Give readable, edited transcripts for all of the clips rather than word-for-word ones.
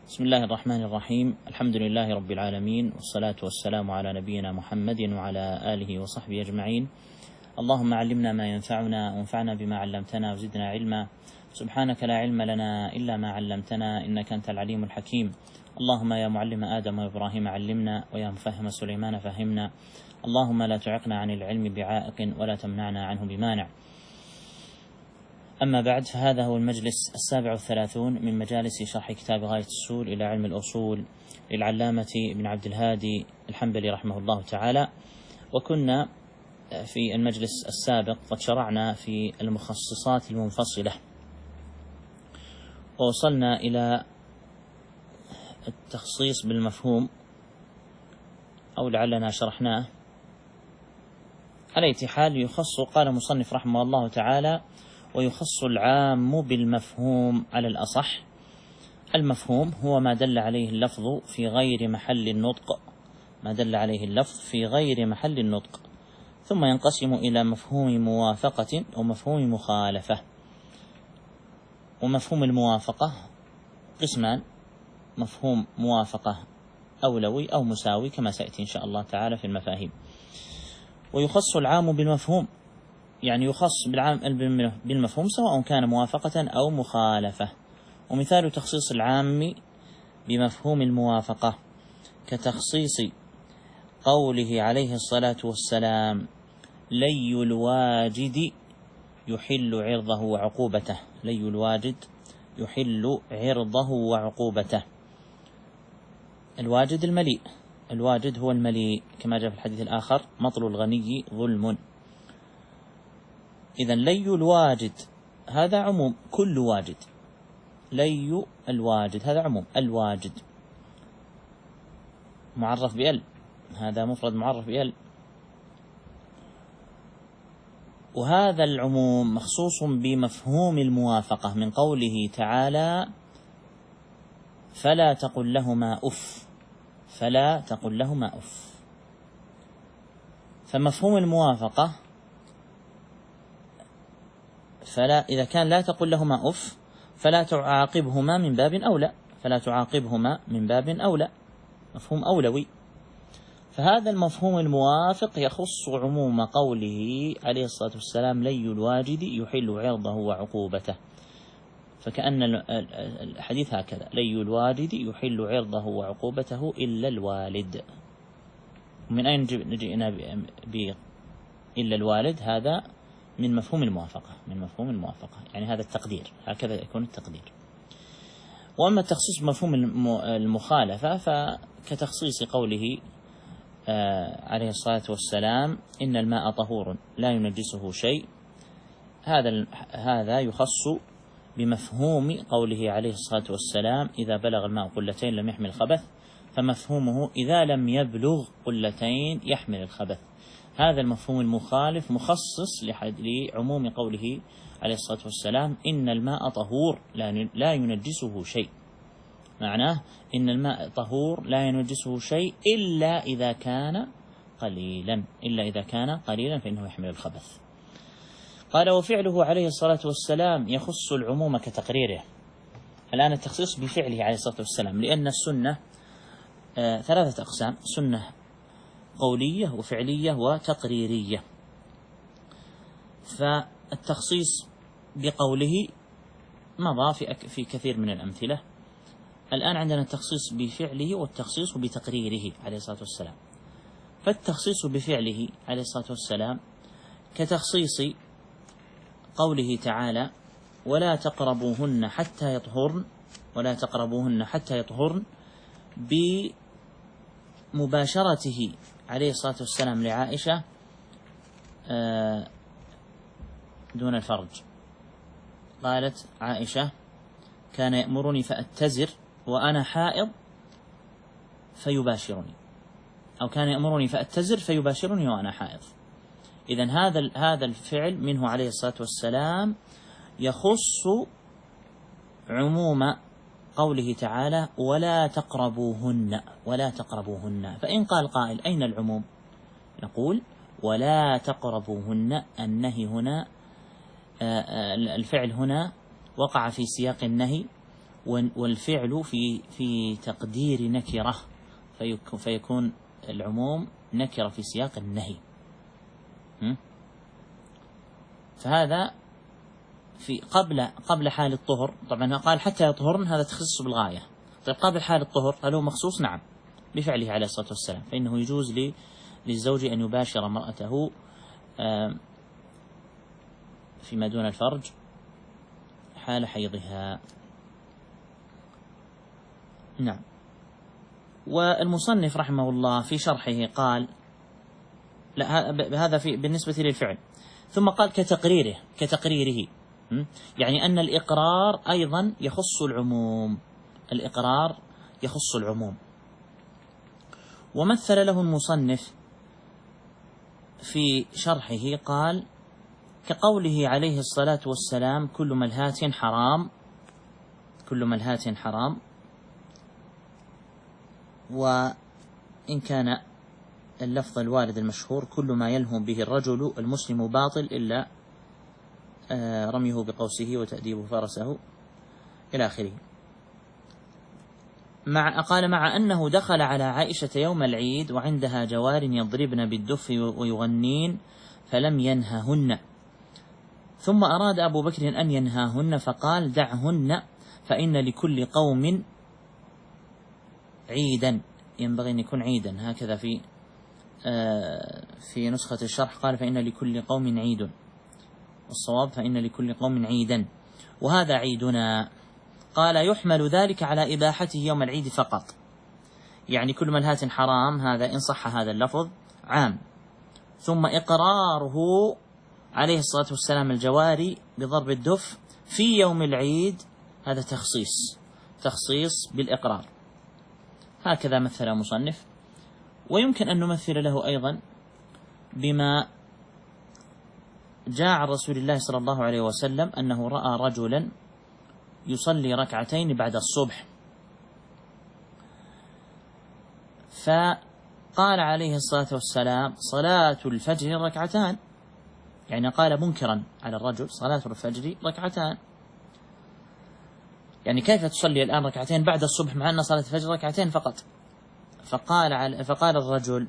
بسم الله الرحمن الرحيم. الحمد لله رب العالمين، والصلاة والسلام على نبينا محمد وعلى آله وصحبه أجمعين. اللهم علمنا ما ينفعنا وانفعنا بما علمتنا وزدنا علما. سبحانك لا علم لنا إلا ما علمتنا إنك أنت العليم الحكيم. اللهم يا معلم آدم وإبراهيم علمنا، ويا مفهم سليمان فهمنا. اللهم لا تعقنا عن العلم بعائق ولا تمنعنا عنه بمانع. أما بعد، فهذا هو المجلس 37 من مجالس شرح كتاب غاية السول إلى علم الأصول للعلامة ابن عبد الهادي الحنبلي رحمه الله تعالى. وكنا في المجلس السابق قد شرعنا في المخصصات المنفصلة، ووصلنا إلى التخصيص بالمفهوم، أو لعلنا شرحناه. على أي حال يخص، قال المصنف رحمه الله تعالى: ويخص العام بالمفهوم على الأصح. المفهوم هو ما دل عليه اللفظ في غير محل النطق، ما دل عليه اللفظ في غير محل النطق، ثم ينقسم إلى مفهوم موافقة ومفهوم مخالفة. ومفهوم الموافقة قسمان: مفهوم موافقة أولوي أو مساوي، كما سيأتي إن شاء الله تعالى في المفاهيم. ويخص العام بالمفهوم، يعني يخص بالمفهوم سواء كان موافقة أو مخالفة. ومثال تخصيص العام بمفهوم الموافقة كتخصيص قوله عليه الصلاة والسلام: لي الواجد يحل عرضه وعقوبته. لي الواجد يحل عرضه وعقوبته. الواجد المليء، الواجد هو المليء، كما جاء في الحديث الآخر: مطل الغني ظلم. إذن لي الواجد هذا عموم، كل واجد. لي الواجد هذا عموم، الواجد معرف بأل، هذا مفرد معرف بأل. وهذا العموم مخصوص بمفهوم الموافقة من قوله تعالى: فلا تقل لهما أف. فلا تقل لهما أف. فمفهوم الموافقة إذا كان لا تقل لهما أف فلا تعاقبهما من باب أولى، فلا تعاقبهما من باب أولى، مفهوم أولوي. فهذا المفهوم الموافق يخص عموم قوله عليه الصلاة والسلام: لي الواجد يحل عرضه وعقوبته. فكأن الحديث هكذا: لي الواجد يحل عرضه وعقوبته إلا الوالد. من أين جئنا إلا الوالد؟ هذا من مفهوم الموافقة، من مفهوم الموافقة، يعني هذا التقدير، هكذا يكون التقدير. وأما التخصيص بمفهوم المخالفة فكتخصيص قوله عليه الصلاة والسلام: إن الماء طهور لا ينجسه شيء. هذا يخص بمفهوم قوله عليه الصلاة والسلام: إذا بلغ الماء قلتين لم يحمل الخبث. فمفهومه: إذا لم يبلغ قلتين يحمل الخبث. هذا المفهوم المخالف مخصص لعموم قوله عليه الصلاة والسلام: إن الماء طهور لا ينجسه شيء. معناه إن الماء طهور لا ينجسه شيء إلا إذا كان قليلا، إلا إذا كان قليلا فإنه يحمل الخبث. قال: وفعله عليه الصلاة والسلام يخص العموم كتقريره. الآن التخصيص بفعله عليه الصلاة والسلام، لأن السنة ثلاثة أقسام: سنة قولية وفعلية وتقريرية. فالتخصيص بقوله مضى في كثير من الأمثلة. الآن عندنا التخصيص بفعله والتخصيص بتقريره عليه الصلاة والسلام. فالتخصيص بفعله عليه الصلاة والسلام كتخصيص قوله تعالى: ولا تقربوهن حتى يطهرن، ولا تقربوهن حتى يطهرن، بمباشرته عليه الصلاة والسلام لعائشة دون الفرج. قالت عائشة: كان يأمرني فأتزر وأنا حائض فيباشرني، أو كان يأمرني فأتزر فيباشرني وأنا حائض. إذن هذا الفعل منه عليه الصلاة والسلام يخص عموم قوله تعالى: ولا تقربوهن، ولا تقربوهن. فإن قال قائل: أين العموم؟ نقول: ولا تقربوهن، النهي هنا، الفعل هنا وقع في سياق النهي، والفعل في تقدير نكرة، فيكون العموم نكرة في سياق النهي. فهذا في قبل حال الطهر. طبعا قال حتى يطهرن، هذا تخصص بالغاية. طيب قبل حال الطهر هل هو مخصوص؟ نعم، بفعله عليه الصلاة والسلام، فإنه يجوز للزوج أن يباشر امرأته فيما دون الفرج حال حيضها. نعم. والمصنف رحمه الله في شرحه قال لا، هذا بالنسبة للفعل. ثم قال كتقريره، يعني أن الإقرار أيضا يخص العموم، الإقرار يخص العموم. ومثل له المصنف في شرحه قال كقوله عليه الصلاة والسلام كل ملهاة حرام، كل ملهاة حرام. وإن كان اللفظ الوارد المشهور كل ما يلهو به الرجل المسلم باطل إلا رميه بقوسه وتأديب فرسه إلى آخره. قال مع أنه دخل على عائشة يوم العيد وعندها جوار يضربن بالدف ويغنين فلم ينههن، ثم أراد أبو بكر أن ينهاهن فقال دعهن فإن لكل قوم عيدا، ينبغي أن يكون عيدا، هكذا في نسخة الشرح قال فإن لكل قوم عيد، والصواب فإن لكل قوم عيدا، وهذا عيدنا. قال يحمل ذلك على إباحته يوم العيد فقط، يعني كل ملهاة حرام هذا إن صح هذا اللفظ عام. ثم إقراره عليه الصلاة والسلام الجواري بضرب الدف في يوم العيد هذا تخصيص بالإقرار. هكذا مثل مصنف. ويمكن أن نمثل له أيضا بما جاء عن رسول الله صلى الله عليه وسلم أنه رأى رجلا يصلي ركعتين بعد الصبح، فقال عليه الصلاة والسلام صلاة الفجر ركعتان، يعني قال منكرا على الرجل صلاة الفجر ركعتان، يعني كيف تصلي الآن ركعتين بعد الصبح مع أن صلاة الفجر ركعتين فقط؟ فقال الرجل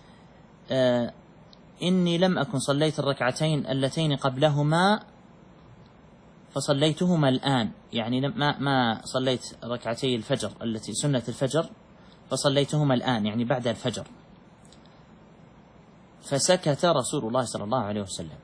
إني لم أكن صليت الركعتين اللتين قبلهما فصليتهما الآن، يعني ما صليت ركعتي الفجر التي سنة الفجر فصليتهما الآن، يعني بعد الفجر. فسكت رسول الله صلى الله عليه وسلم.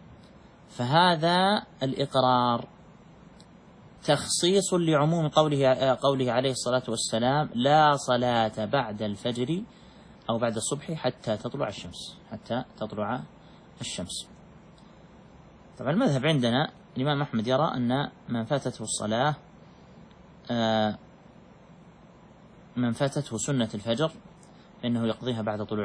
فهذا الإقرار تخصيص لعموم قوله عليه الصلاة والسلام لا صلاة بعد الفجر أو بعد الصبح حتى تطلع الشمس. طبعا المذهب عندنا الإمام أحمد يرى أن من فاتته الصلاة من فاتته سنة الفجر فإنه يقضيها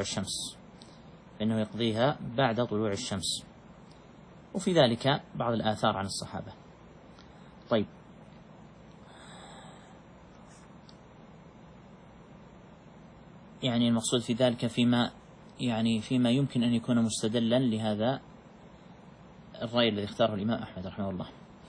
بعد طلوع الشمس، وفي ذلك بعض الآثار عن الصحابة. طيب، يعني المقصود في ذلك فيما يمكن أن يكون مستدلا لهذا الرأي الذي اختاره الإمام أحمد رحمه الله.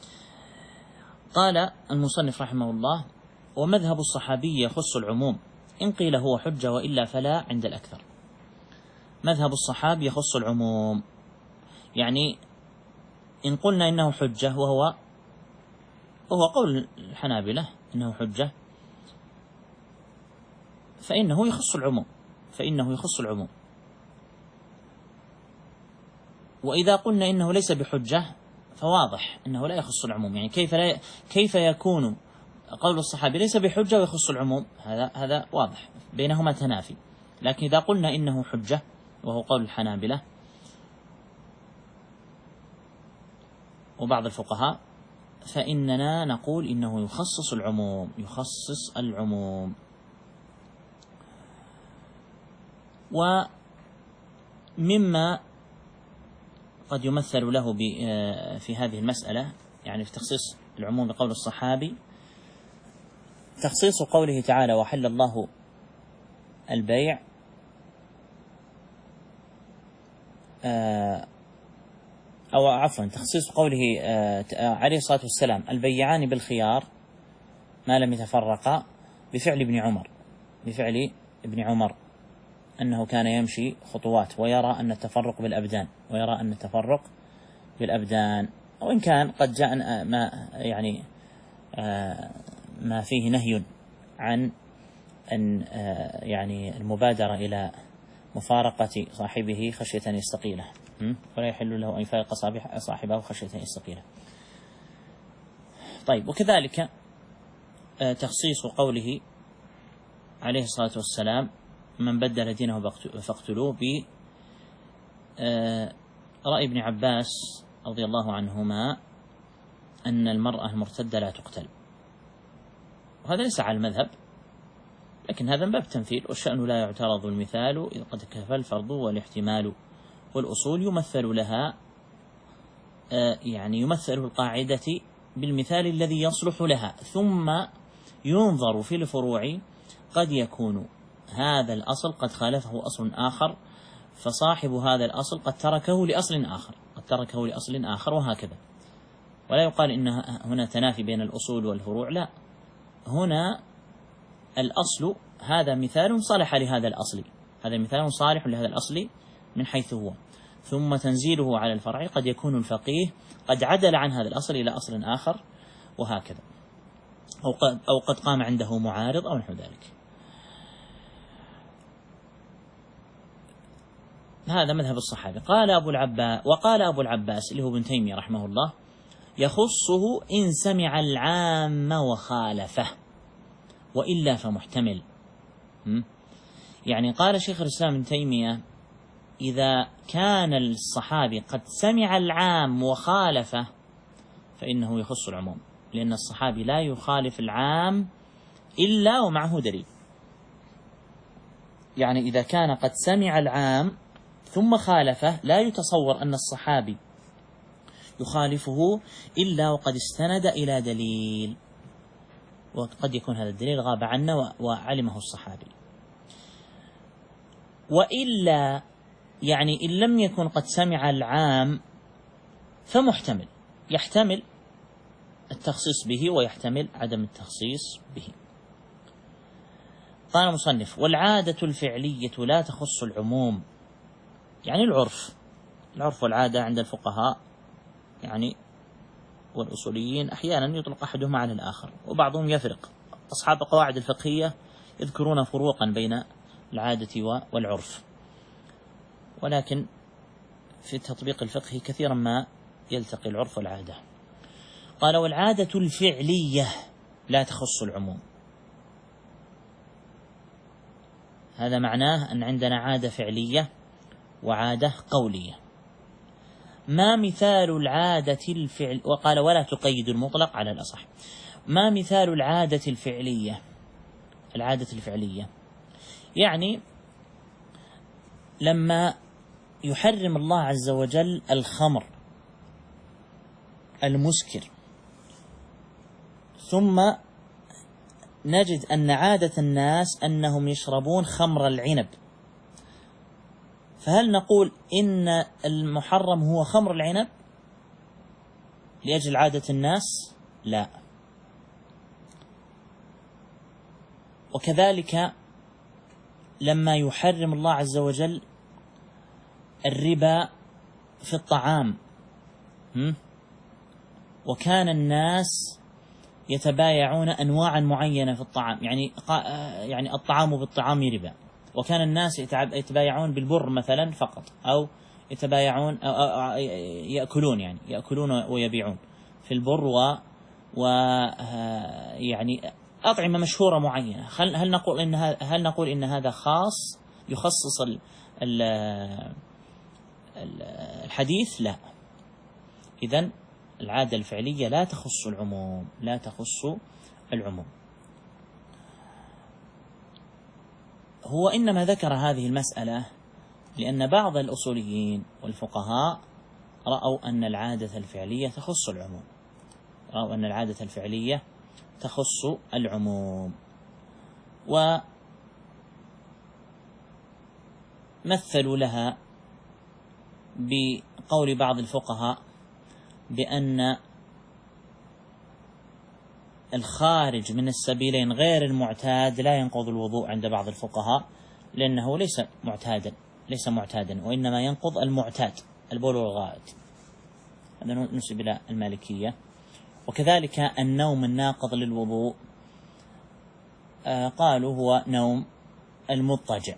قال المصنف رحمه الله ومذهب الصحابي يخص العموم إن قيل هو حجة وإلا فلا عند الأكثر. مذهب الصحابي يخص العموم، يعني إن قلنا إنه حجة وهو قول الحنابلة إنه حجة فإنه يخص العموم. وإذا قلنا إنه ليس بحجة فواضح إنه لا يخص العموم، يعني كيف يكون قول الصحابي ليس بحجة ويخص العموم؟ هذا واضح، بينهما تنافي. لكن إذا قلنا إنه حجة وهو قول الحنابلة وبعض الفقهاء فإننا نقول إنه يخصص العموم. ومما قد يمثل له في هذه المسألة، يعني في تخصيص العموم بقول الصحابي، تخصيص قوله تعالى وحل الله البيع أو عفوا تخصيص قوله عليه الصلاة والسلام البيعان بالخيار ما لم يتفرقا بفعل ابن عمر أنه كان يمشي خطوات ويرى أن التفرق بالأبدان وإن كان قد جاء ما فيه نهي عن أن المبادرة إلى مفارقة صاحبه خشية أن يستقيله، ولا يحل له أن يفارق صاحبه خشية أن يستقيله. طيب، وكذلك تخصيص قوله عليه الصلاة والسلام من بدل دينه فاقتلوه برأي ابن عباس رضي الله عنهما أن المرأة المرتدة لا تقتل، وهذا ليس على المذهب، لكن هذا من باب التمثيل، والشأن لا يعترض المثال إذ قد كفى الفرض والاحتمال، والأصول يمثل لها يمثل القاعدة بالمثال الذي يصلح لها، ثم ينظر في الفروع قد يكون هذا الأصل قد خالفه أصل آخر، فصاحب هذا الأصل قد تركه لأصل آخر وهكذا. ولا يقال إن هنا تنافي بين الأصول والفروع، لا، هنا الأصل هذا مثال صالح لهذا الأصل، هذا مثال صالح لهذا الأصل من حيث هو، ثم تنزيله على الفرع قد يكون الفقيه قد عدل عن هذا الأصل إلى أصل آخر وهكذا، أو قد قام عنده معارض أو نحو ذلك. هذا مذهب الصحابة. وقال أبو العباس اللي هو ابن تيمية رحمه الله يخصه إن سمع العام وخالفه وإلا فمحتمل. قال شيخ الإسلام ابن تيمية إذا كان الصحابي قد سمع العام وخالفه فإنه يخص العموم، لأن الصحابي لا يخالف العام إلا ومعه دليل. إذا كان قد سمع العام ثم خالفه لا يتصور أن الصحابي يخالفه إلا وقد استند إلى دليل، وقد يكون هذا الدليل غاب عنا وعلمه الصحابي. وإلا إن لم يكن قد سمع العام فمحتمل، يحتمل التخصيص به ويحتمل عدم التخصيص به. قال المصنف والعادة الفعلية لا تخص العموم، العرف والعادة عند الفقهاء والأصوليين أحيانا يطلق أحدهما على الآخر وبعضهم يفرق. أصحاب القواعد الفقهية يذكرون فروقا بين العادة والعرف، ولكن في التطبيق الفقهي كثيرا ما يلتقي العرف والعادة. قال والعادة الفعلية لا تخص العموم، هذا معناه أن عندنا عادة فعلية وعادة قولية. ما مثال العادة الفعل، وقال ولا تقيد المطلق على الأصح. ما مثال العادة الفعلية؟ العادة الفعلية لما يحرم الله عز وجل الخمر المسكر، ثم نجد أن عادة الناس أنهم يشربون خمر العنب، فهل نقول إن المحرم هو خمر العنب لأجل عادة الناس؟ لا. وكذلك لما يحرم الله عز وجل الربا في الطعام، وكان الناس يتبايعون أنواعا معينة في الطعام، الطعام بالطعام ربا، وكان الناس يتبايعون بالبر مثلا فقط، أو يتبايعون أو يأكلون يأكلون ويبيعون في البر أطعمة مشهورة معينة. هل نقول إن هذا خاص يخصص الحديث؟ لا. إذن العادة الفعلية لا تخص العموم. هو إنما ذكر هذه المسألة لأن بعض الأصوليين والفقهاء رأوا أن العادة الفعلية تخص العموم، ومثلوا لها بقول بعض الفقهاء بأن الخارج من السبيلين غير المعتاد لا ينقض الوضوء عند بعض الفقهاء، لأنه ليس معتادا وإنما ينقض المعتاد البول والغائط، هذا نسب إلى المالكية. وكذلك النوم الناقض للوضوء قالوا هو نوم المضطجع،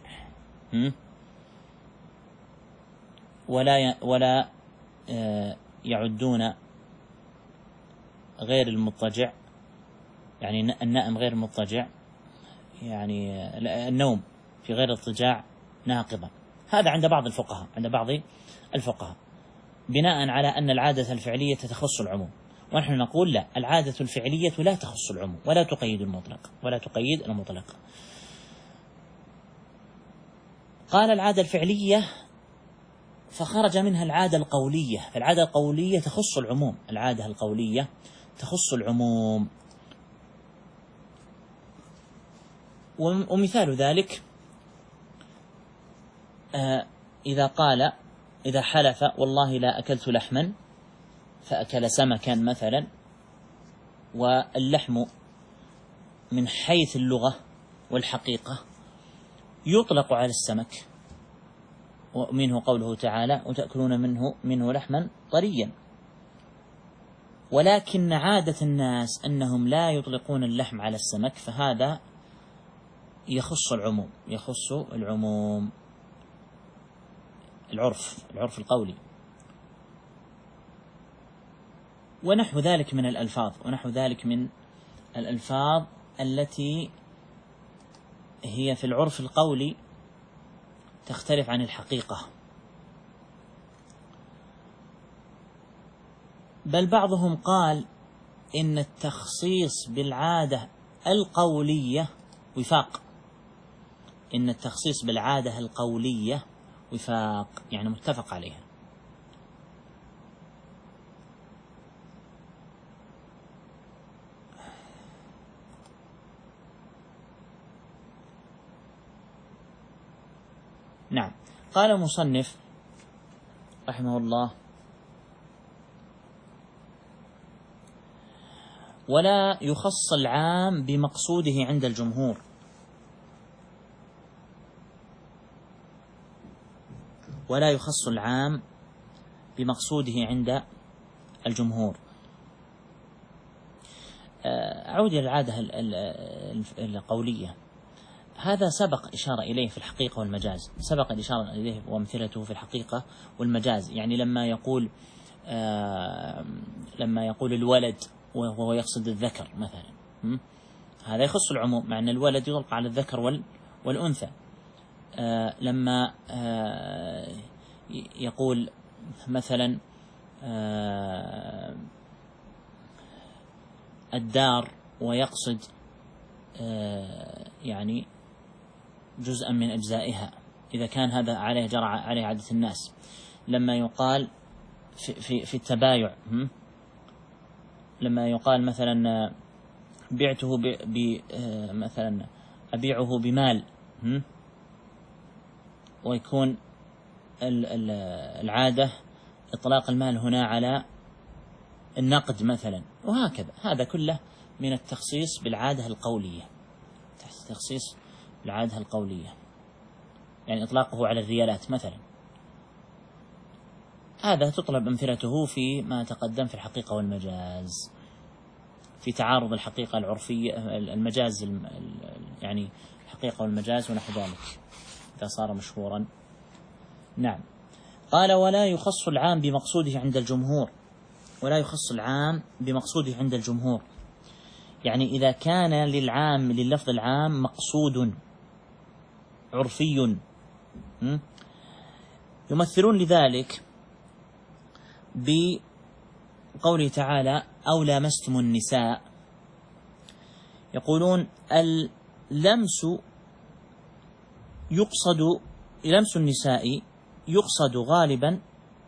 ولا يعدون غير المضطجع، يعني النائم غير المضطجع، يعني النوم في غير الاضطجاع ناقضا. هذا عند بعض الفقهاء بناء على أن العادة الفعلية تخص العموم، ونحن نقول لا، العادة الفعلية لا تخص العموم ولا تقيد المطلق. قال العادة الفعلية فخرج منها العادة القولية، فالعادة القولية تخص العموم، ومثال ذلك إذا حلف والله لا أكلت لحما فأكل سمكا مثلا، واللحم من حيث اللغة والحقيقة يطلق على السمك، ومنه قوله تعالى وتأكلون منه لحما طريا، ولكن عادة الناس أنهم لا يطلقون اللحم على السمك، فهذا يخص العموم العرف القولي. ونحو ذلك من الألفاظ التي هي في العرف القولي تختلف عن الحقيقة، بل بعضهم قال إن التخصيص بالعادة القولية وفاق، يعني متفق عليها. نعم. قال المصنف رحمه الله: ولا يخص العام بمقصوده عند الجمهور. ولا يخص العام بمقصوده عند الجمهور. أعود إلى العادة القولية، هذا سبق إشارة إليه في الحقيقة والمجاز، سبق الإشارة إليه وأمثلته في الحقيقة والمجاز. يعني لما يقول الولد وهو يقصد الذكر مثلا، هذا يخص العموم، مع أن الولد يطلق على الذكر والأنثى. لما يقول مثلا الدار ويقصد يعني جزءا من أجزائها، إذا كان هذا جرى عليه عادة الناس. لما يقال في التبايع، لما يقال مثلا بعته مثلا أبيعه بمال، ويكون العادة إطلاق المال هنا على النقد مثلا، وهكذا. هذا كله من التخصيص بالعادة القولية، يعني إطلاقه على الريالات مثلا. هذا تطلب أمثلته في ما تقدم في الحقيقة والمجاز، في تعارض الحقيقة العرفية المجاز، يعني الحقيقة والمجاز ونحو ذلك إذا صار مشهورا. نعم. قال: ولا يخص العام بمقصوده عند الجمهور. يعني إذا كان لللفظ العام مقصود عرفي، يمثلون لذلك بقوله تعالى: أو لامستم النساء. يقولون لمس النساء يقصد غالبا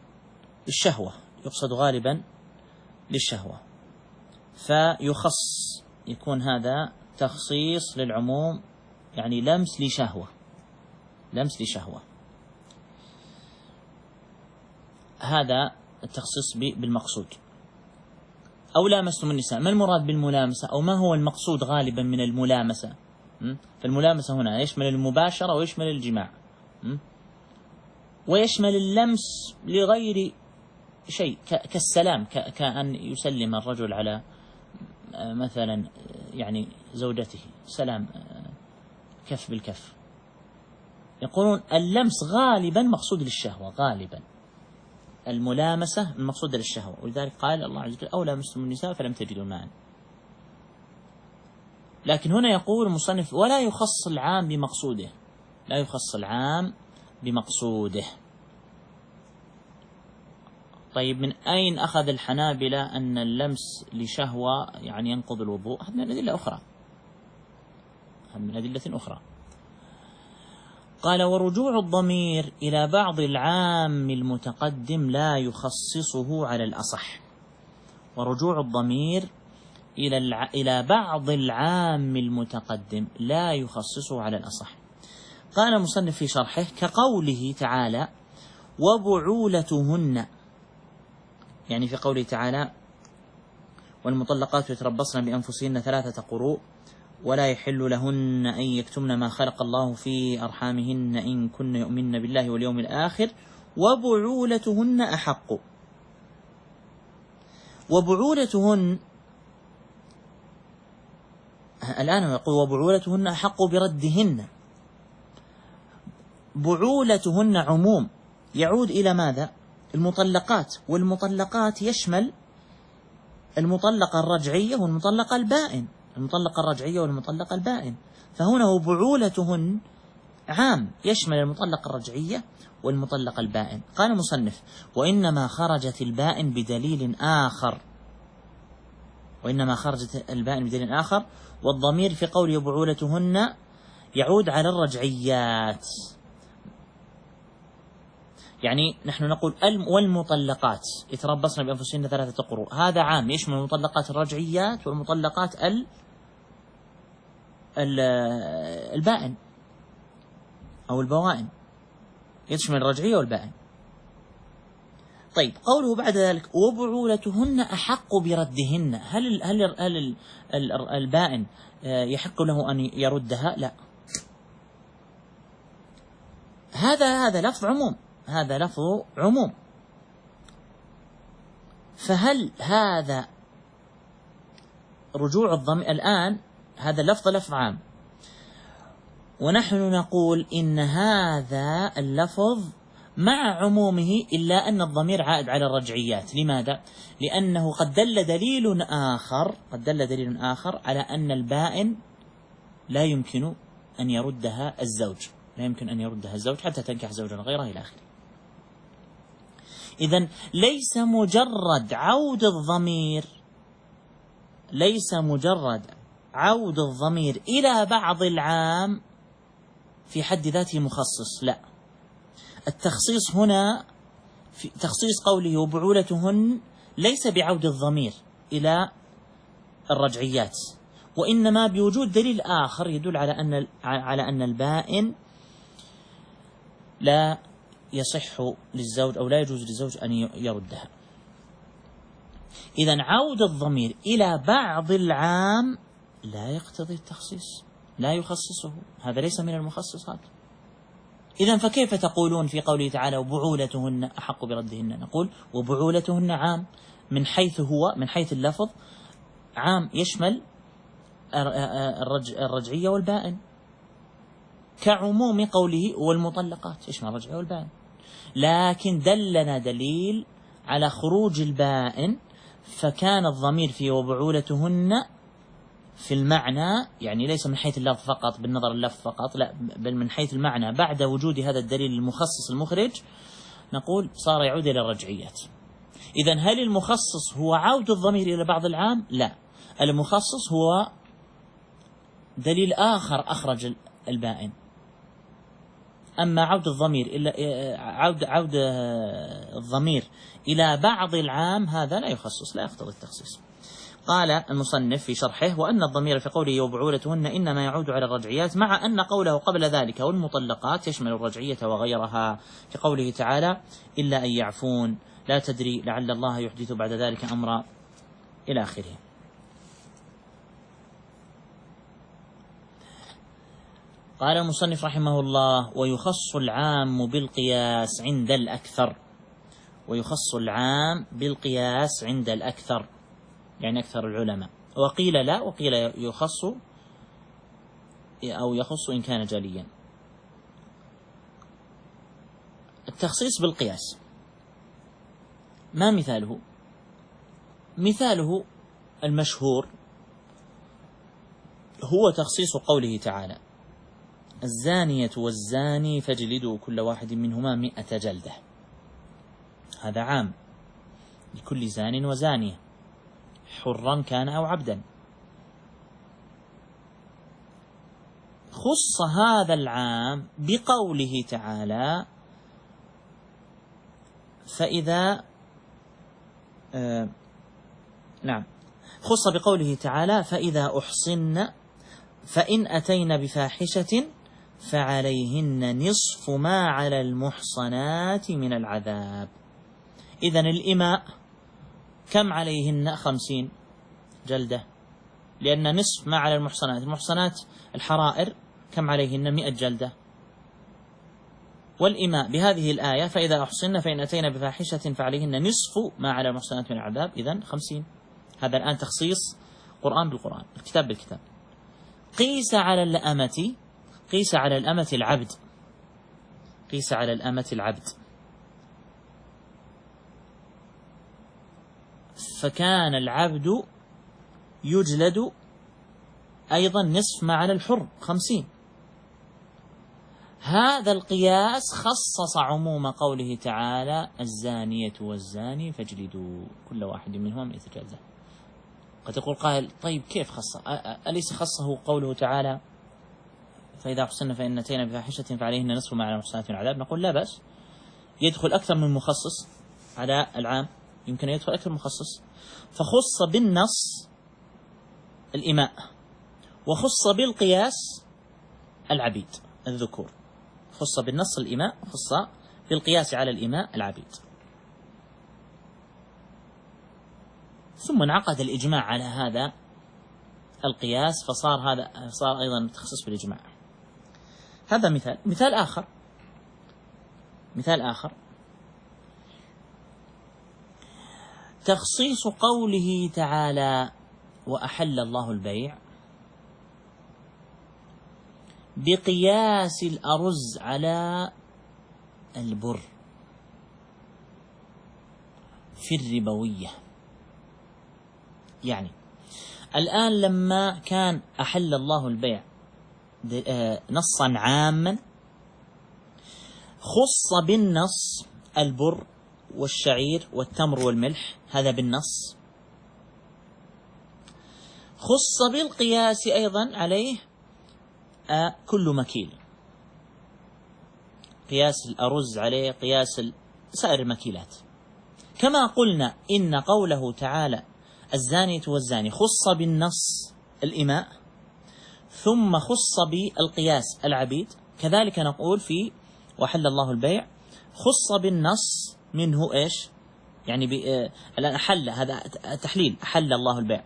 للشهوة، فيخص، يكون هذا تخصيص للعموم، يعني لمس لشهوة. هذا التخصيص بالمقصود. أو لامستم النساء، ما المراد بالملامسة أو ما هو المقصود غالبا من الملامسة؟ فالملامسة هنا يشمل المباشرة ويشمل الجماع ويشمل اللمس لغير شيء كالسلام، كأن يسلم الرجل على مثلا يعني زوجته سلام كف بالكف. يقولون اللمس غالبا مقصود للشهوة، غالبا الملامسة المقصود للشهوة، ولذلك قال الله عز وجل أو لامستم النساء فلم تجدوا ماء. لكن هنا يقول المصنف ولا يخص العام بمقصوده، لا يخص العام بمقصوده. طيب من أين أخذ الحنابلة أن اللمس لشهوة يعني ينقض الوضوء؟ هذا من أدلة أخرى، هذا من أدلة أخرى. قال ورجوع الضمير إلى بعض العام المتقدم لا يخصصه على الأصح، ورجوع الضمير إلى بعض العام المتقدم لا يخصصه على الأصح. قال المصنف في شرحه كقوله تعالى وبعولتهن، يعني في قوله تعالى والمطلقات يتربصن بأنفسهن 3 قروء ولا يحل لهن أن يكتمن ما خلق الله في أرحامهن إن كن يؤمن بالله واليوم الآخر وبعولتهن أحق. وبعولتهن الآن يقول وبعولتهن أحق بردهن. بعولتهن عموم يعود إلى ماذا؟ المطلقات، والمطلقات يشمل المطلقة الرجعية والمطلقة البائن، المطلقة الرجعية والمطلقة البائن، فهنا وبعولتهن عام يشمل المطلقة الرجعية والمطلقة البائن. قال المصنف وإنما خرجت البائن بدليل آخر، وإنما خرجت البائن بدليل آخر، والضمير في قوله وبعولتهن يعود على الرجعيات. يعني نحن نقول والمطلقات يتربصن بأنفسهن 3 قروء، هذا عام يشمل المطلقات الرجعيات والمطلقات البائن أو البوائن، يشمل الرجعية والبائن. طيب قوله بعد ذلك وبعولتهن أحق بردهن، هل البائن يحق له أن يردها؟ لا، هذا لفظ عموم، هذا لفظ عموم. فهل هذا رجوع الضمير الآن هذا اللفظ لفظ عام، ونحن نقول إن هذا اللفظ مع عمومه إلا أن الضمير عائد على الرجعيات. لماذا؟ لأنه قد دل دليل آخر على أن البائن لا يمكن أن يردها الزوج، لا يمكن أن يردها الزوج حتى تنكح زوجا غيره إلى آخره. إذن ليس مجرد عود الضمير إلى بعض العام في حد ذاته مخصص، لا، التخصيص هنا في تخصيص قوله وبعولتهن ليس بعود الضمير إلى الرجعيات، وإنما بوجود دليل آخر يدل على أن البائن لا يصح للزوج أو لا يجوز للزوج أن يردها. إذن عود الضمير إلى بعض العام لا يقتضي التخصيص، لا يخصصه، هذا ليس من المخصصات. إذن فكيف تقولون في قوله تعالى وبعولتهن أحق بردهن؟ نقول وبعولتهن عام من حيث اللفظ عام يشمل الرجعية والبائن، كعموم قوله والمطلقات يشمل الرجعية والبائن، لكن دلنا دليل على خروج البائن، فكان الضمير في وبعولتهن في المعنى، يعني ليس من حيث اللفظ فقط بالنظر اللفظ فقط، لا، بل من حيث المعنى بعد وجود هذا الدليل المخصص المخرج نقول صار يعود إلى الرجعيات. إذن هل المخصص هو عود الضمير إلى بعض العام؟ لا، المخصص هو دليل آخر أخرج البائن. أما عود الضمير إلى بعض العام هذا لا يخصص، لا يقتضي التخصيص. قال المصنف في شرحه وأن الضمير في قوله وبعولتهن إنما يعود على الرجعيات، مع أن قوله قبل ذلك والمطلقات يشمل الرجعية وغيرها، في قوله تعالى إلا أن يعفون لا تدري لعل الله يحدث بعد ذلك أمرا، إلى آخره. قال المصنف رحمه الله: ويخص العام بالقياس عند الأكثر. ويخص العام بالقياس عند الأكثر، يعني أكثر العلماء. وقيل لا، وقيل يخص أو يخص إن كان جليا. التخصيص بالقياس ما مثاله؟ مثاله المشهور هو تخصيص قوله تعالى: الزانية والزاني فاجلدوا كل واحد منهما 100 جلدة. هذا عام لكل زان وزانية، حرا كان أو عبدا. خص هذا العام بقوله تعالى: فإذا خص بقوله تعالى: فإذا أحصن فإن أتين بفاحشة فعليهن نصف ما على المحصنات من العذاب. إذن الإماء كم عليهن؟ 50 جلدة، لأن نصف ما على المحصنات. المحصنات الحرائر كم عليهن؟ 100 جلدة. والإماء بهذه الآية: فإذا أحصن فإن أتينا بفاحشة فعليهن نصف ما على المحصنات من العذاب، إذن 50. هذا الآن تخصيص قرآن بالقرآن، الكتاب بالكتاب. قيس على الأمة، قيس على الأمة العبد، قيس على الأمة العبد، فكان العبد يجلد أيضا نصف ما على الحر 50. هذا القياس خصص عموم قوله تعالى: الزانية والزاني فاجلدوا كل واحد منهما 100 جلدة. قد يقول قائل: طيب كيف خصه؟ أليس خصه قوله تعالى: فإذا أحصن فإن أتينا بفاحشة فعليهن نصف ما على المحصنات من العذاب؟ نقول لا بأس، يدخل أكثر من مخصص على العام، يمكن أن يدخل أكثر من مخصص. فخص بالنص الإماء، وخص بالقياس العبيد الذكور. خص بالنص الإماء، خص بالقياس على الإماء العبيد. ثم انعقد الإجماع على هذا القياس، فصار هذا صار أيضا تخصص بالإجماع. هذا مثال. مثال آخر تخصيص قوله تعالى: وأحل الله البيع، بقياس الأرز على البر في الربوية. يعني الآن لما كان أحل الله البيع نصا عاما، خص بالنص البر والشعير والتمر والملح، هذا بالنص. خص بالقياس أيضا عليه كل مكيل، قياس الأرز عليه قياس سائر المكيلات. كما قلنا إن قوله تعالى: الزانية والزاني خص بالنص الإماء، ثم خص بالقياس العبيد، كذلك نقول في وحل الله البيع خص بالنص منه إيش؟ يعني الآن أحل، هذا تحليل، أحل الله البيع،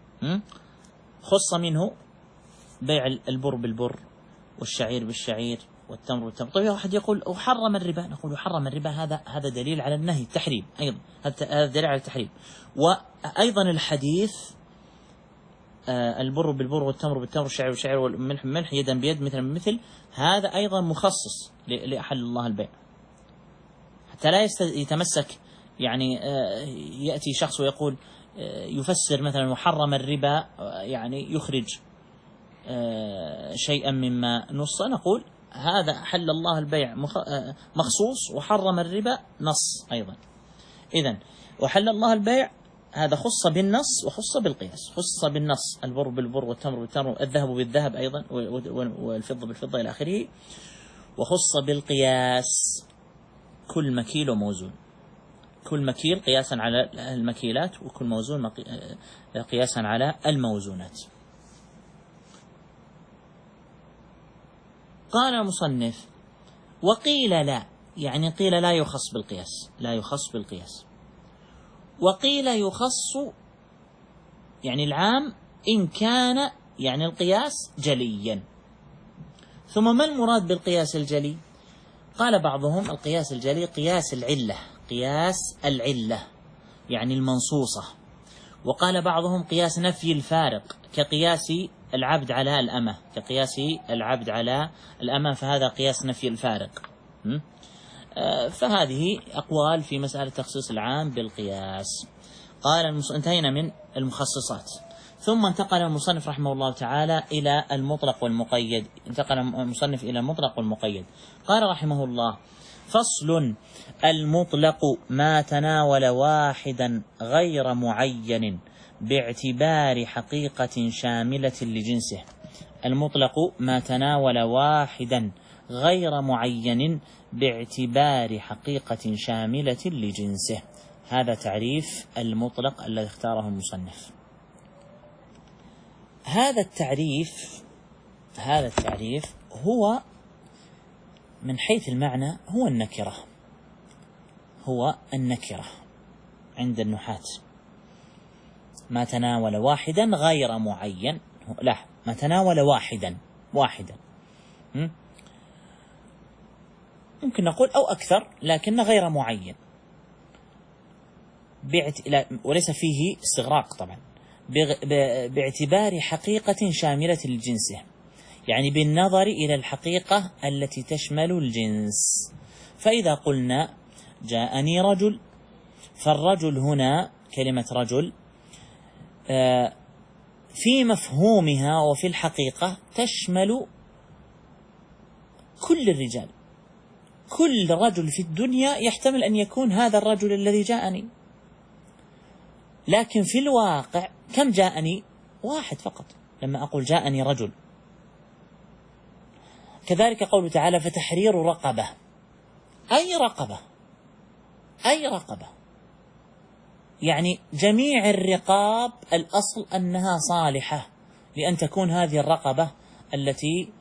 خص منه بيع البر بالبر والشعير بالشعير والتمر بالتمر. طيب واحد يقول وحرم الربا، نقول حرم الربا، هذا دليل على النهي، التحريم أيضا، هذا دليل على التحريم. وأيضا الحديث البر بالبر والتمر بالتمر والشعير بالشعير والملح بالملح يدا بيد مثلا بمثل، هذا أيضا مخصص لأحل الله البيع، حتى لا يتمسك. يعني يأتي شخص ويقول يفسر مثلا وحرم الربا، يعني يخرج شيئا مما نص، نقول هذا حل الله البيع مخصوص، وحرم الربا نص أيضا. إذن وحل الله البيع هذا خص بالنص وخص بالقياس. خص بالنص البر بالبر والتمر بالتمر، الذهب بالذهب أيضا، والفضة بالفضة إلى آخره. وخص بالقياس كل مكيل وموزون، كل مكيل قياسا على المكيلات، وكل موزون قياسا على الموزونات. قال المصنف: وقيل لا، يعني قيل لا يخص بالقياس، لا يخص بالقياس. وقيل يخص يعني العام إن كان يعني القياس جليا. ثم ما المراد بالقياس الجلي؟ قال بعضهم القياس الجلي قياس العلة، قياس العلة يعني المنصوصة. وقال بعضهم قياس نفي الفارق كقياس العبد على الأمة، كقياس العبد على الأمة، فهذا قياس نفي الفارق. فهذه أقوال في مسألة تخصيص العام بالقياس. قال انتهينا من المخصصات، ثم انتقل المصنف رحمه الله تعالى إلى المطلق والمقيد. انتقل المصنف إلى المطلق والمقيد. قال رحمه الله: فصل: المطلق ما تناول واحدا غير معين باعتبار حقيقة شاملة لجنسه. المطلق ما تناول واحدا غير معين باعتبار حقيقة شاملة لجنسه. هذا تعريف المطلق الذي اختاره المصنف. هذا التعريف هو من حيث المعنى هو النكرة عند النحاة. ما تناول واحدا غير معين، لا، ما تناول واحدا ممكن نقول أو أكثر، لكن غير معين، وليس فيه استغراق طبعا، باعتبار حقيقة شاملة لجنسه، يعني بالنظر إلى الحقيقة التي تشمل الجنس. فإذا قلنا جاءني رجل، فالرجل هنا كلمة رجل في مفهومها وفي الحقيقة تشمل كل الرجال. كل رجل في الدنيا يحتمل أن يكون هذا الرجل الذي جاءني، لكن في الواقع كم جاءني؟ واحد فقط لما أقول جاءني رجل. كذلك قوله تعالى: فتحرير رقبة. أي رقبة، يعني جميع الرقاب الأصل أنها صالحة لأن تكون هذه الرقبة التي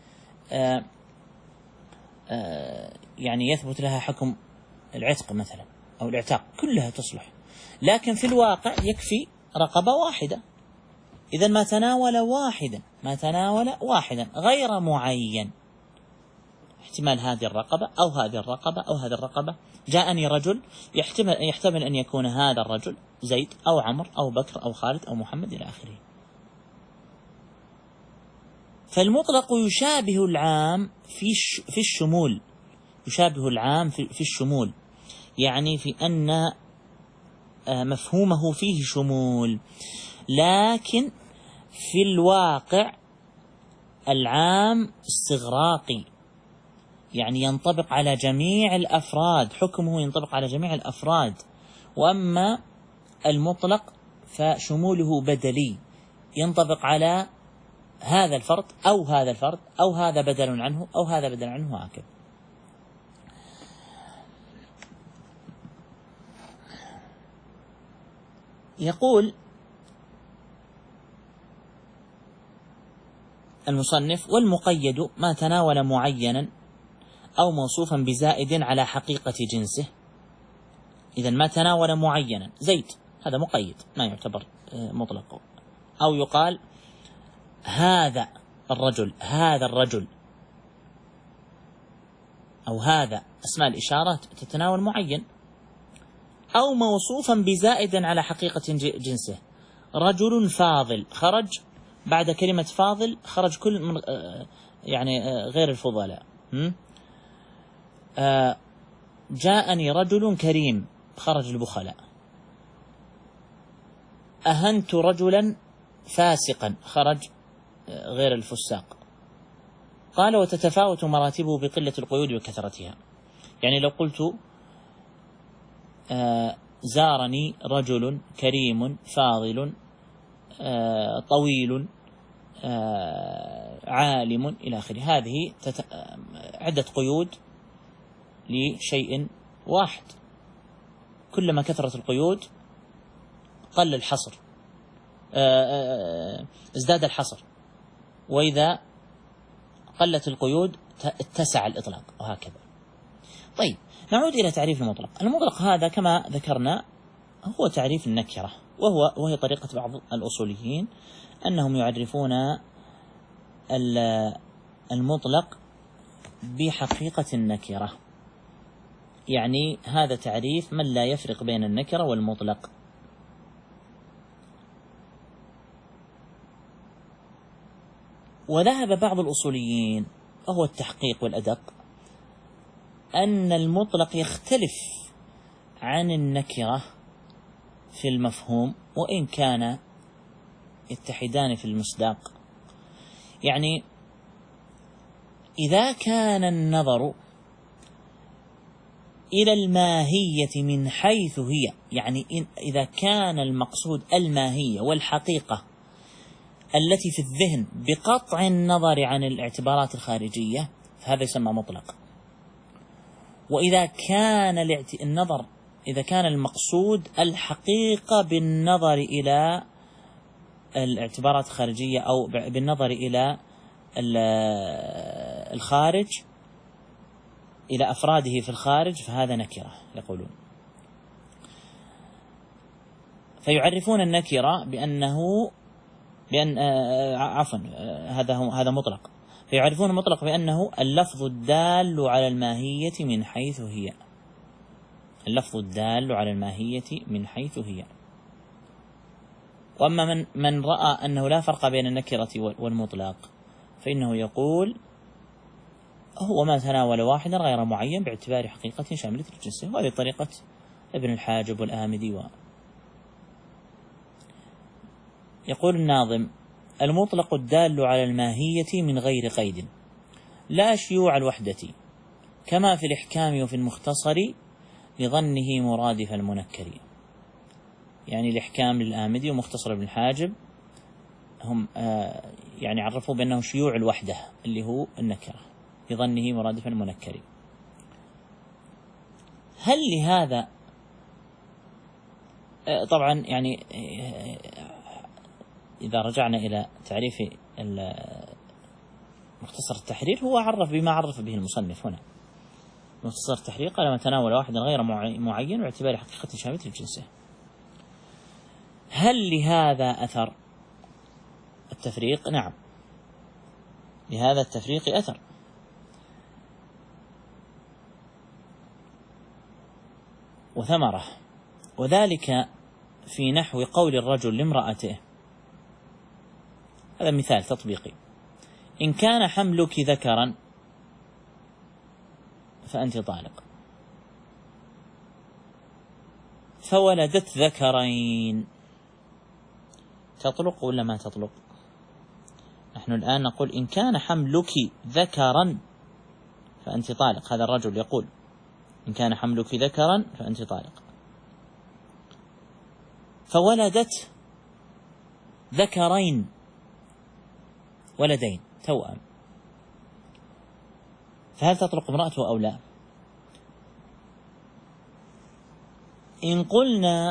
يعني يثبت لها حكم العتق مثلا أو الاعتاق، كلها تصلح، لكن في الواقع يكفي رقبة واحدة. إذن ما تناول واحدا غير معين، احتمال هذه الرقبة أو هذه الرقبة أو هذه الرقبة. جاءني رجل، يحتمل أن يكون هذا الرجل زيد أو عمر أو بكر أو خالد أو محمد إلى آخره. فالمطلق يشابه العام في الشمول، يعني في أن مفهومه فيه شمول، لكن في الواقع العام استغراقي، يعني ينطبق على جميع الأفراد، حكمه ينطبق على جميع الأفراد. وأما المطلق فشموله بدلي، ينطبق على هذا الفرد أو هذا الفرد أو هذا بدل عنه أو هذا بدل عنه، هكذا. يقول المصنف: والمقيد ما تناول معينا أو موصوفا بزائد على حقيقة جنسه. إذن ما تناول معينا زيد، هذا مقيد ما يعتبر مطلق. أو يقال هذا الرجل أو هذا، أسماء الإشارات تتناول معين. أو موصوفا بزائد على حقيقة جنسه. رجل فاضل، خرج بعد كلمة فاضل خرج كل من يعني غير الفضلاء. جاءني رجل كريم، خرج البخلاء. أهنت رجلا فاسقا، خرج غير الفساق. قال: وتتفاوت مراتبه بقلة القيود وكثرتها. يعني لو قلت زارني رجل كريم فاضل طويل عالم إلى آخره، هذه عدة قيود لشيء واحد. كلما كثرت القيود قل الحصر، ازداد الحصر، وإذا قلت القيود اتسع الإطلاق، وهكذا. طيب، نعود إلى تعريف المطلق. المطلق هذا كما ذكرنا هو تعريف النكرة، وهي طريقة بعض الأصوليين أنهم يعرفون المطلق بحقيقة النكرة، يعني هذا تعريف من لا يفرق بين النكرة والمطلق. وذهب بعض الأصوليين، وهو التحقيق والأدق، أن المطلق يختلف عن النكرة في المفهوم وإن كان يتحدان في المصداق. يعني إذا كان النظر إلى الماهية من حيث هي، يعني إذا كان المقصود الماهية والحقيقة التي في الذهن بقطع النظر عن الاعتبارات الخارجية، فهذا يسمى مطلق. وإذا كان النظر، إذا كان المقصود الحقيقة بالنظر إلى الاعتبارات الخارجية أو بالنظر إلى الخارج، إلى أفراده في الخارج، فهذا نكرة يقولون. فيعرفون النكرة هذا مطلق. فيعرفون المطلق بأنه اللفظ الدال على الماهية من حيث هي، اللفظ الدال على الماهية من حيث هي. وأما من رأى أنه لا فرق بين النكرة والمطلق فإنه يقول هو ما تناول واحدا غير معين باعتبار حقيقة شاملة لجنسه. وهذه طريقة ابن الحاجب والآمدي. يقول الناظم: المطلق الدال على الماهية من غير قيد لا شيوع الوحدة، كما في الإحكام وفي المختصر لظنه مرادف المنكر. يعني الإحكام للآمدي ومختصر ابن الحاجب هم يعني عرفوا بأنه شيوع الوحدة اللي هو النكرة لظنه مرادف المنكر. هل لهذا طبعا يعني إذا رجعنا إلى تعريف مختصر التحرير، هو عرف بما عرف به المصنف هنا. مختصر التحرير قال: ما تناول واحدا غير معين باعتبار حقيقة شاملة لجنسه. هل لهذا أثر التفريق؟ نعم، لهذا التفريق أثر. وثمرة، وذلك في نحو قول الرجل لامرأته، هذا مثال تطبيقي: إن كان حملك ذكرا فأنت طالق، فولدت ذكرين، تطلق ولا ما تطلق؟ نحن الآن نقول إن كان حملك ذكرا فأنت طالق، هذا الرجل يقول إن كان حملك ذكرا فأنت طالق، فولدت ذكرين، ولدين توأم، فهل تطلق امرأته أو لا؟ إن قلنا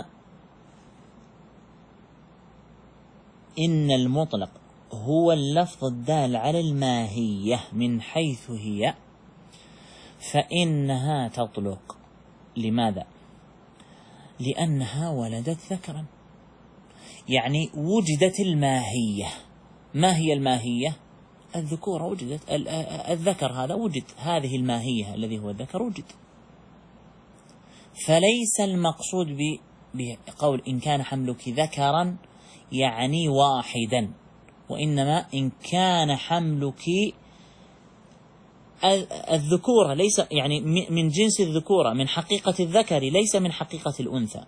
إن المطلق هو اللفظ الدال على الماهية من حيث هي فإنها تطلق. لماذا؟ لأنها ولدت ذكرا، يعني وجدت الماهية. ما هي الماهية؟ الذكورة وجدت، الذكر هذا وجد، هذه الماهية الذي هو الذكر وجد. فليس المقصود بقول إن كان حملك ذكرا يعني واحدا، وإنما إن كان حملك الذكورة، ليس يعني من جنس الذكورة، من حقيقة الذكر ليس من حقيقة الأنثى.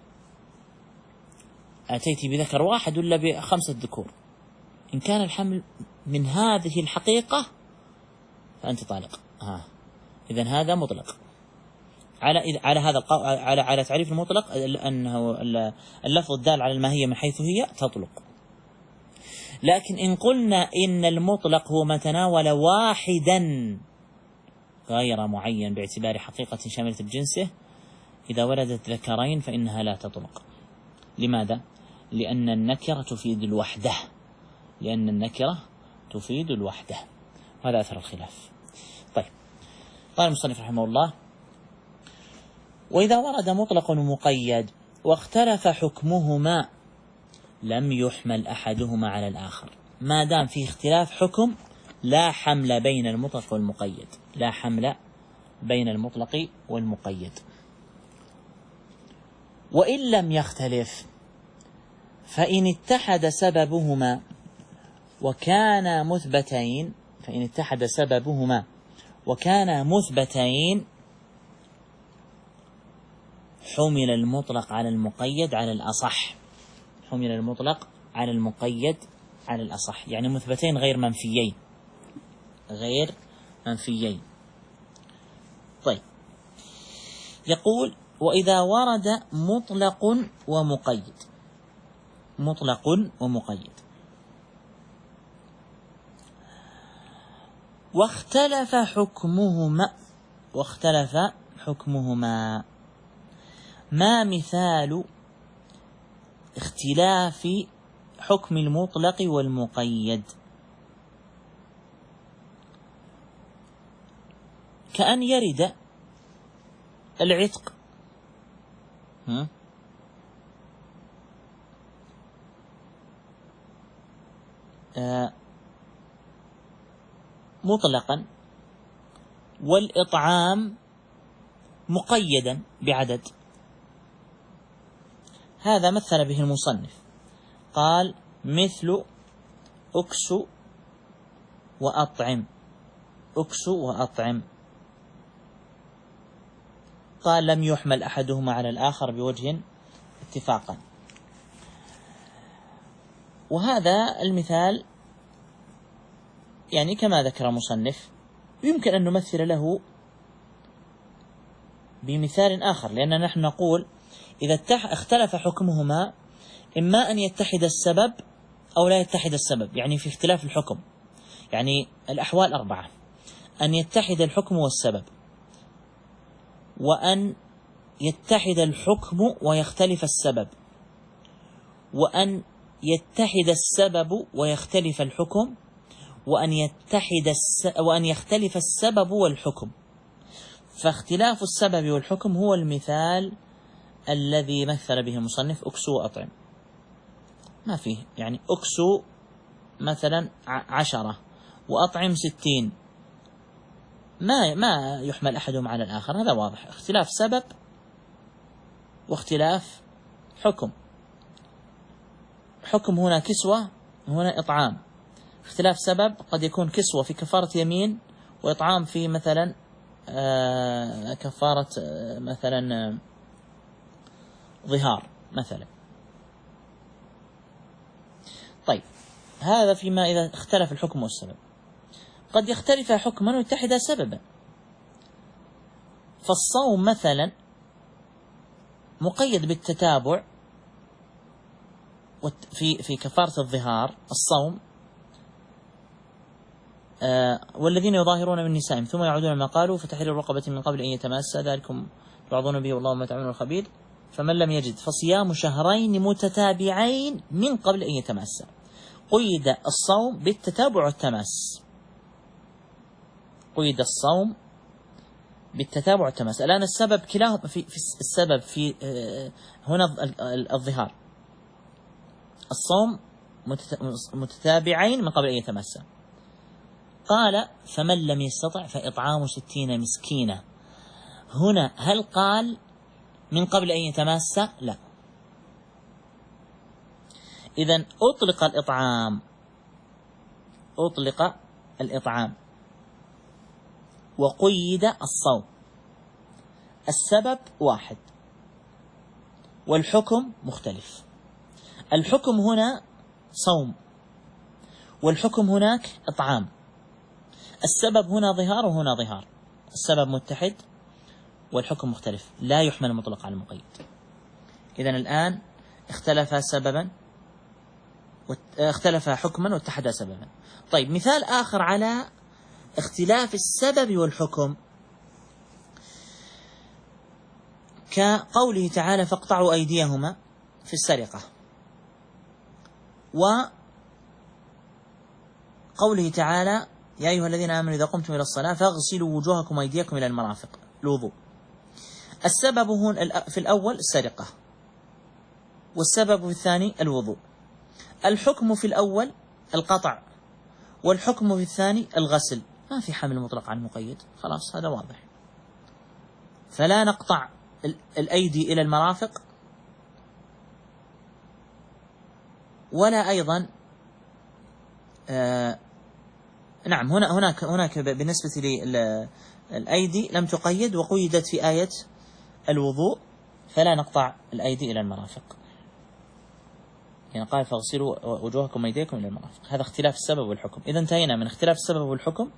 أتيت بذكر واحد ولا بخمسة ذكور، إن كان الحمل من هذه الحقيقة فأنت طالق. إذن هذا مطلق. على هذا على تعريف المطلق أنه اللفظ الدال على الماهية من حيث هي تطلق. لكن إن قلنا إن المطلق هو ما تناول واحدا غير معين باعتبار حقيقة شاملة بجنسه، إذا ولدت ذكرين فإنها لا تطلق. لماذا؟ لأن النكرة تفيد الوحدة، لأن النكرة تفيد الوحدة، وهذا أثر الخلاف. طيب، قال المصنف رحمه الله: وإذا ورد مطلق ومقيد واختلف حكمهما لم يحمل أحدهما على الآخر. ما دام في اختلاف حكم لا حمل بين المطلق والمقيد، لا حمل بين المطلق والمقيد. وإن لم يختلف فإن اتحد سببهما وكانا مثبتين، فإن اتحد سببهما وكانا مثبتين حمل المطلق على المقيد على الأصح، حمل المطلق على المقيد على الأصح، يعني مثبتين غير منفيين، غير منفيين. طيب، يقول وإذا ورد مطلق ومقيد، مطلق ومقيد واختلف حكمهما، ما مثال اختلاف حكم المطلق والمقيد؟ كأن يرد العتق مطلقا والإطعام مقيدا بعدد. هذا مثل به المصنف، قال مثل أكس وأطعم، أكس وأطعم. قال لم يحمل أحدهما على الآخر بوجه اتفاقا. وهذا المثال يعني كما ذكر المصنف يمكن أن نمثل له بمثال آخر، لأننا نحن نقول إذا اختلف حكمهما إما أن يتحد السبب أو لا يتحد السبب، يعني في اختلاف الحكم، يعني الأحوال 4: أن يتحد الحكم والسبب، وأن يتحد الحكم ويختلف السبب، وأن يتحد السبب ويختلف الحكم، وأن يختلف السبب والحكم. فاختلاف السبب والحكم هو المثال الذي مثل به المصنف أكسو وأطعم. ما فيه يعني أكسو مثلا 10 وأطعم 60، ما يحمل أحدهم على الآخر، هذا واضح، اختلاف سبب واختلاف حكم، حكم هنا كسوة هنا إطعام، اختلاف سبب قد يكون كسوة في كفارة يمين وإطعام في مثلا كفارة مثلا ظهار مثلا. طيب، هذا فيما إذا اختلف الحكم والسبب. قد يختلف حكما ويتحد سببا، فالصوم مثلا مقيد بالتتابع في كفارة الظهار، الصوم والذين يظاهرون من نسائهم ثم يعودون ما قالوا فتحرير رقبة من قبل أن يتماسا ذلكم توعظون به والله ما تعملون خبير، فمن لم يجد فصيام شهرين متتابعين من قبل أن يتماسا. قيد الصوم بالتتابع والتماس، قيد الصوم بالتتابع والتماس. الآن السبب كلاهما في السبب في هنا الظهار، الصوم متتابعين من قبل أن يتماسا. قال فمن لم يستطع فإطعام 60 مسكينة. هنا هل قال من قبل أن يتماسا؟ لا. إذن أطلق الإطعام وقيد الصوم، السبب واحد والحكم مختلف. الحكم هنا صوم والحكم هناك إطعام، السبب هنا ظهار وهنا ظهار، السبب متحد والحكم مختلف، لا يحمل المطلق على المقيد. إذن الآن اختلف حكما واتحدا سببا. طيب، مثال آخر على اختلاف السبب والحكم كقوله تعالى فاقطعوا أيديهما في السرقة، وقوله تعالى يا أيها الذين آمنوا إذا قمتم إلى الصلاة فاغسلوا وجوهكم وأيديكم إلى المرافق، الوضوء. السبب هنا في الأول السرقة، والسبب في الثاني الوضوء. الحكم في الأول القطع، والحكم في الثاني الغسل، ما في حمل مطلق على المقيد، خلاص هذا واضح. فلا نقطع الأيدي إلى المرافق، ولا أيضا نعم هناك بالنسبة للأيدي لم تقيد وقيدت في آية الوضوء، فلا نقطع الأيدي إلى المرافق، يعني قال فاغسلوا وجوهكم وأيديكم إلى المرافق. هذا اختلاف السبب والحكم. إذا انتهينا من اختلاف السبب والحكم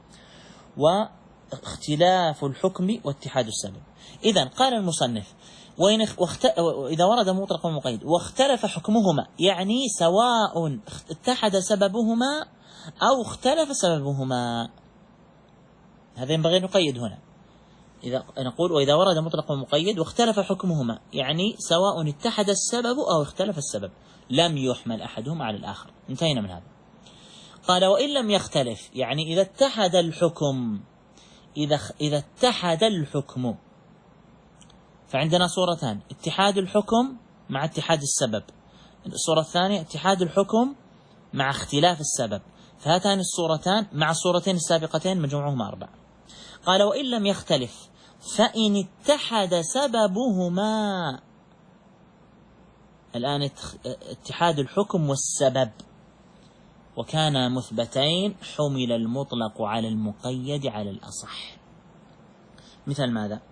واختلاف الحكم واتحاد السبب. إذا قال المصنف وإذا ورد مطلق ومقيد واختلف حكمهما، يعني سواء اتحد سببهما أو اختلف سببهما، هذا ينبغي أن نقيد هنا. إذا نقول وإذا ورد مطلق ومقيد واختلف حكمهما، يعني سواء اتحد السبب أو اختلف السبب، لم يحمل أحدهما على الآخر. انتهينا من هذا. قال وإن لم يختلف، يعني إذا اتحد الحكم، إذا اتحد الحكم، فعندنا صورتان: اتحاد الحكم مع اتحاد السبب. الصورة الثانية اتحاد الحكم مع اختلاف السبب. فهاتان الصورتان مع الصورتين السابقتين مجموعهما 4. قال وإن لم يختلف فإن اتحد سببهما، الآن اتحاد الحكم والسبب وكان مثبتين، حمل المطلق على المقيد على الأصح. مثل ماذا؟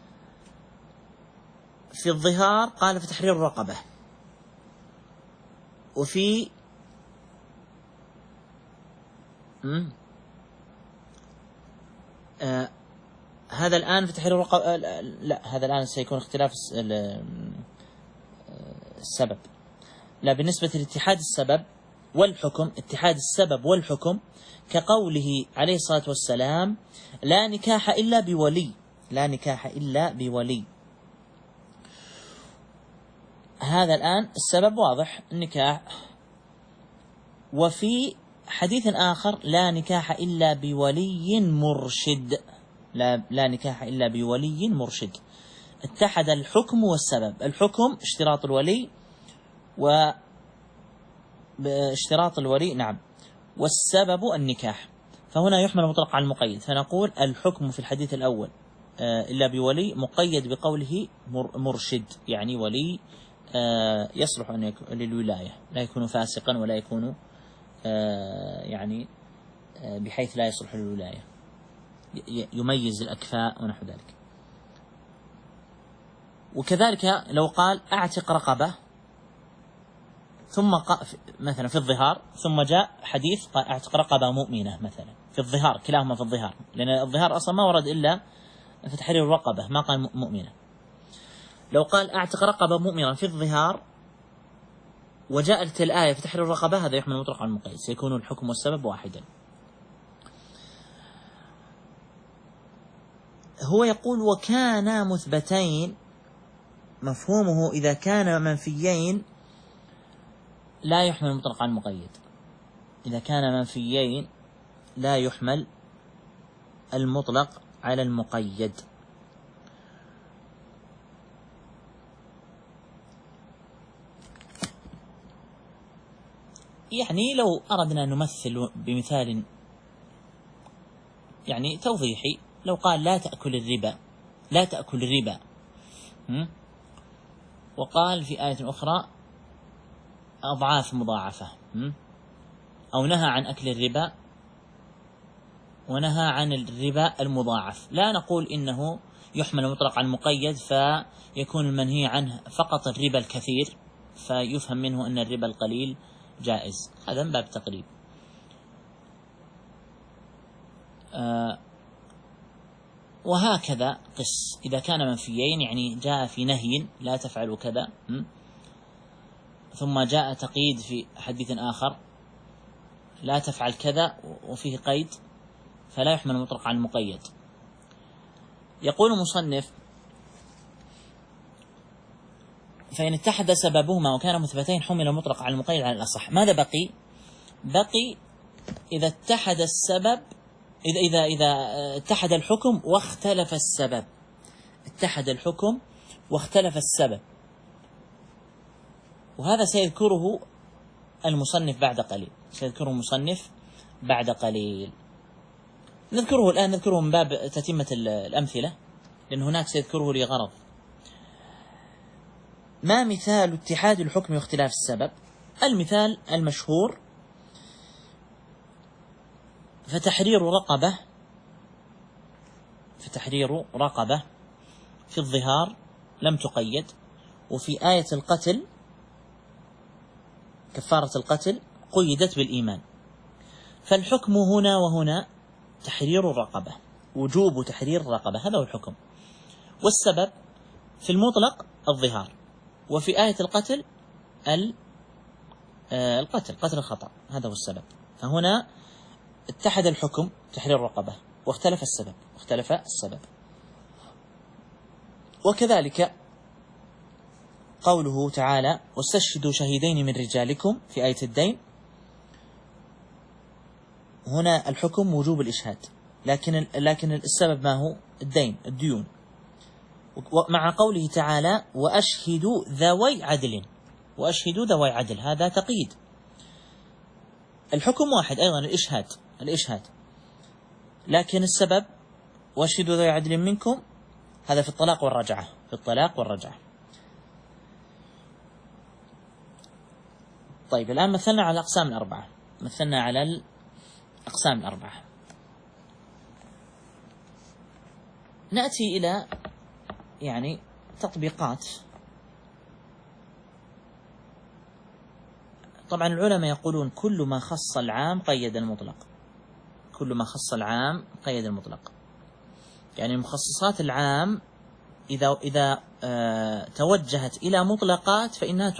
في الظهار قال في تحرير الرقبة، وفي هذا الآن في تحرير الرقبة، لا هذا الآن سيكون اختلاف السبب. لا، بالنسبة لاتحاد السبب والحكم، اتحاد السبب والحكم كقوله عليه الصلاة والسلام: لا نكاح إلا بولي، لا نكاح إلا بولي. هذا الآن السبب واضح، النكاح. وفي حديث آخر: لا نكاح إلا بولي مرشد، لا نكاح إلا بولي مرشد. اتحد الحكم والسبب، الحكم اشتراط الولي واشتراط الولي نعم، والسبب النكاح، فهنا يحمل مطلق على المقيد، فنقول الحكم في الحديث الأول إلا بولي مقيد بقوله مرشد، يعني ولي يصلح أن يكون للولاية، لا يكون فاسقا ولا يكون يعني بحيث لا يصلح للولاية، يميز الأكفاء ونحو ذلك. وكذلك لو قال أعتق رقبة، ثم مثلا في الظهار، ثم جاء حديث قال أعتق رقبة مؤمنة مثلا في الظهار، كلاهما في الظهار، لأن الظهار أصلا ما ورد إلا في تحرير الرقبة، ما قال مؤمنة. لو قال أعتق رقبة مؤمنة في الظهار وجاءت الآية في تحرير الرقبة، هذا يحمل مطلق على المقيد، سيكون الحكم والسبب واحدا. هو يقول وكان مثبتين، مفهومه إذا كان منفيين لا يحمل مطلق على المقيد، إذا كان منفيين لا يحمل المطلق على المقيد. يعني لو أردنا أن نمثل بمثال يعني توضيحي، لو قال لا تأكل الربا، لا تأكل الربا، وقال في آية أخرى أضعاف مضاعفة، أو نهى عن أكل الربا ونهى عن الربا المضاعف، لا نقول إنه يحمل مطلق على المقيد فيكون المنهي عنه فقط الربا الكثير، فيفهم منه أن الربا القليل جائز، هذا من باب تقريب. وهكذا قس إذا كان منفيين، يعني جاء في نهي لا تفعلوا كذا، ثم جاء تقييد في حديث آخر لا تفعل كذا وفيه قيد، فلا يحمل مطلق على المقيد. يقول المصنف فإن اتحد سببهما وكان مثبتين حمل مطلق على المقيد على الأصح. ماذا بقي؟ بقي إذا اتحد السبب، إذا اتحد الحكم واختلف السبب، اتحد الحكم واختلف السبب، وهذا سيذكره المصنف بعد قليل، سيذكره المصنف بعد قليل. نذكره الآن، نذكره من باب تتمة الأمثلة، لأن هناك سيذكره لغرض. ما مثال اتحاد الحكم واختلاف السبب؟ المثال المشهور: فتحرير رقبة في الظهار لم تقيد، وفي آية القتل كفارة القتل قيدت بالإيمان. فالحكم هنا وهنا تحرير الرقبة، وجوب تحرير الرقبة، هذا هو الحكم. والسبب في المطلق الظهار، وفي آية القتل قتل الخطأ، هذا هو السبب. فهنا اتحد الحكم تحرير الرقبة واختلف السبب. وكذلك قوله تعالى: واستشهدوا شهيدين من رجالكم في آية الدين، هنا الحكم وجوب الإشهاد، لكن السبب ما هو؟ الديون. مع قوله تعالى: وأشهدوا ذوي عدل، هذا تقييد. الحكم واحد أيضا، الإشهاد، لكن السبب وأشهدوا ذوي عدل منكم، هذا في الطلاق والرجعة. طيب، الآن مثلنا على الأقسام الأربعة. نأتي إلى تطبيقات. طبعا العلماء يقولون كل ما خص العام قيد المطلق. يعني مخصصات العام إذا توجهت إلى مطلقات فإنها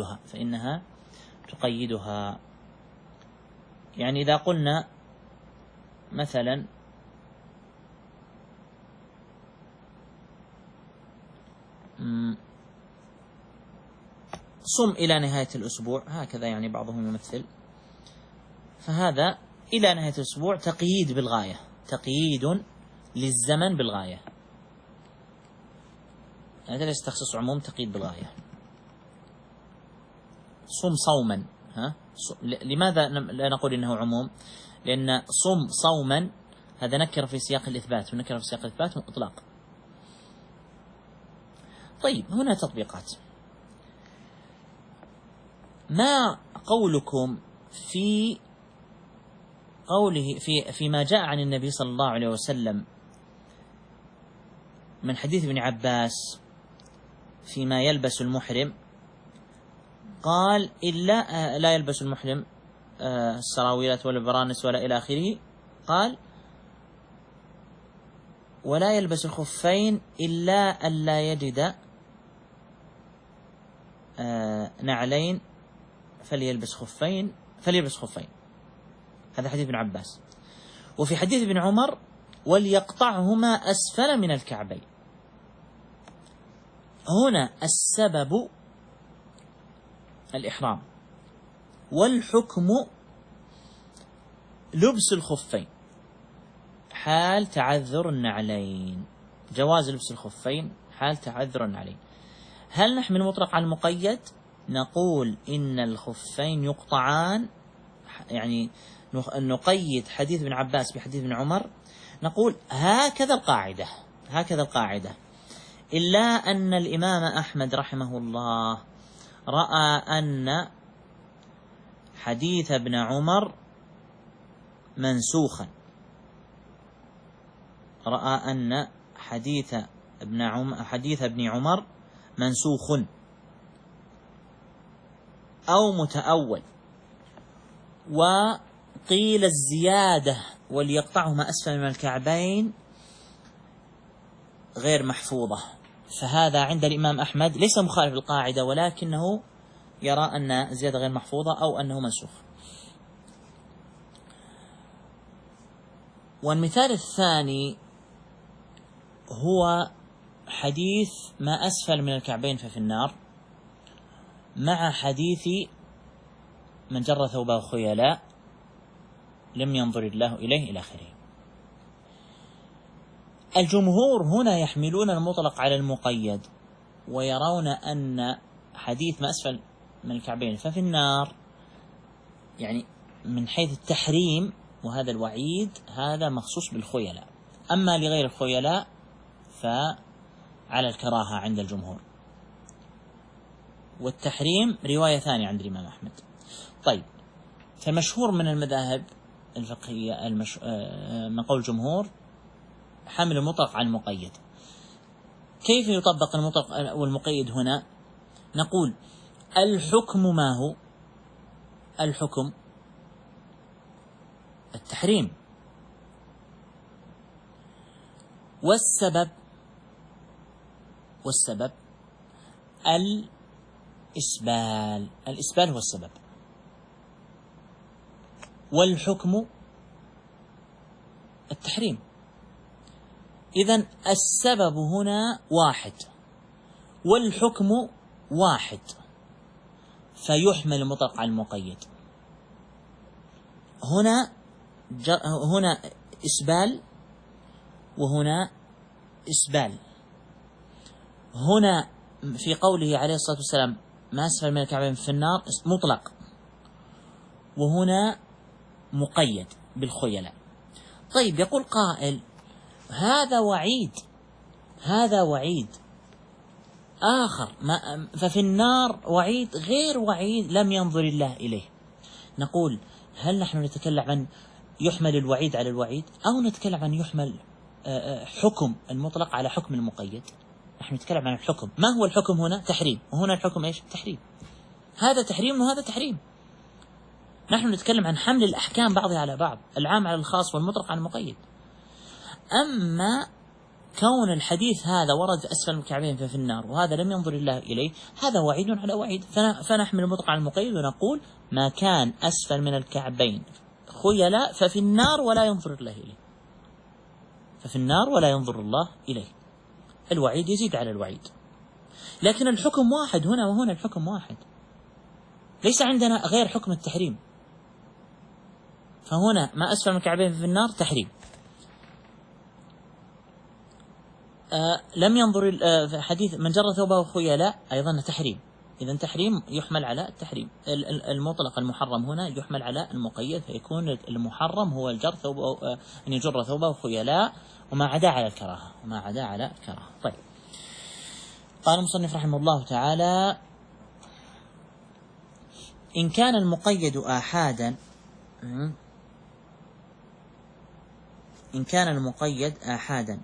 تقيدها. يعني إذا قلنا مثلا صم إلى نهاية الأسبوع، هكذا يعني بعضهم يمثل، فهذا إلى نهاية الأسبوع تقييد بالغاية، تقييد للزمن بالغاية، هذا ليس تخصيص عموم، تقييد بالغاية. صم صوما، لماذا لا نقول إنه عموم؟ لأن صم صوما هذا نكر في سياق الإثبات، ونكر في سياق الإثبات إطلاق. طيب، هنا تطبيقات. ما قولكم في قوله فيما جاء عن النبي صلى الله عليه وسلم من حديث ابن عباس فيما يلبس المحرم؟ قال: إلا لا يلبس المحرم السراويلات ولا البرانس ولا إلى آخره. قال: ولا يلبس الخفين إلا ألا يجد نعلين فليلبس خفين. هذا حديث ابن عباس. وفي حديث ابن عمر: وليقطعهما أسفل من الكعبين. هنا السبب الإحرام، والحكم لبس الخفين حال تعذر النعلين، جواز لبس الخفين حال تعذر النعلين. هل نحمل المطلق على المقيد؟ نقول إن الخفين يقطعان، يعني نقيد حديث ابن عباس بحديث ابن عمر، نقول هكذا القاعدة. إلا أن الإمام أحمد رحمه الله رأى أن حديث ابن عمر منسوخا، رأى أن حديث ابن عمر منسوخ أو متأول. وقيل الزيادة وليقطعهما أسفل من الكعبين غير محفوظة، فهذا عند الإمام أحمد ليس مخالف القاعدة، ولكنه يرى أن زيادة غير محفوظة أو أنه منسوخ. والمثال الثاني هو حديث ما أسفل من الكعبين ففي النار، مع حديث من جر ثوبه خيلاء لم ينظر الله إليه إلى آخره. الجمهور هنا يحملون المطلق على المقيد، ويرون أن حديث ما أسفل من الكعبين ففي النار يعني من حيث التحريم وهذا الوعيد هذا مخصوص بالخيلاء، أما لغير الخيلاء فعلى الكراهة عند الجمهور، والتحريم رواية ثانية عند الإمام أحمد. طيب، فمشهور من المذاهب الفقهية من قول الجمهور حمل المطلق على المقيد. كيف يطبق المطلق والمقيد هنا؟ نقول الحكم ما هو؟ الحكم التحريم، والسبب الإسبال هو السبب، والحكم التحريم. إذن السبب هنا واحد والحكم واحد، فيحمل المطلق على المقيد. هنا إسبال وهنا إسبال. هنا في قوله عليه الصلاة والسلام ما أسفل من الكعبين في النار مطلق، وهنا مقيد بالخيلاء. طيب، يقول قائل هذا وعيد آخر، ففي النار وعيد غير وعيد لم ينظر الله إليه. نقول هل نحن نتكلم عن يحمل الوعيد على الوعيد، أو نتكلم عن يحمل حكم المطلق على حكم المقيد؟ نحن نتكلم عن الحكم. ما هو الحكم هنا؟ تحريم، وهنا الحكم إيش؟ تحريم. هذا تحريم وهذا تحريم. نحن نتكلم عن حمل الأحكام بعضها على بعض، العام على الخاص والمطلق على المقيد. أما كون الحديث هذا ورد أسفل الكعبين ففي النار وهذا لم ينظر الله إليه، هذا وعيد على وعيد، فنحمل المطلق على المقيد ونقول ما كان أسفل من الكعبين خيلاء ففي النار ولا ينظر الله إليه، ففي النار ولا ينظر الله إليه. الوعيد يزيد على الوعيد، لكن الحكم واحد هنا وهنا الحكم واحد، ليس عندنا غير حكم التحريم. فهنا ما أسفل من الكعبين في النار تحريم، لم ينظر في حديث من جر ثوبه خيلاء أيضا تحريم. إذن تحريم يحمل على التحريم. المطلق المحرم هنا يحمل على المقيد، فيكون المحرم هو الجر ثوبه أن يجر ثوبه خيلاء وما عدا على الكراهة، طيب، قال المصنف رحمه الله تعالى: إن كان المقيد آحادا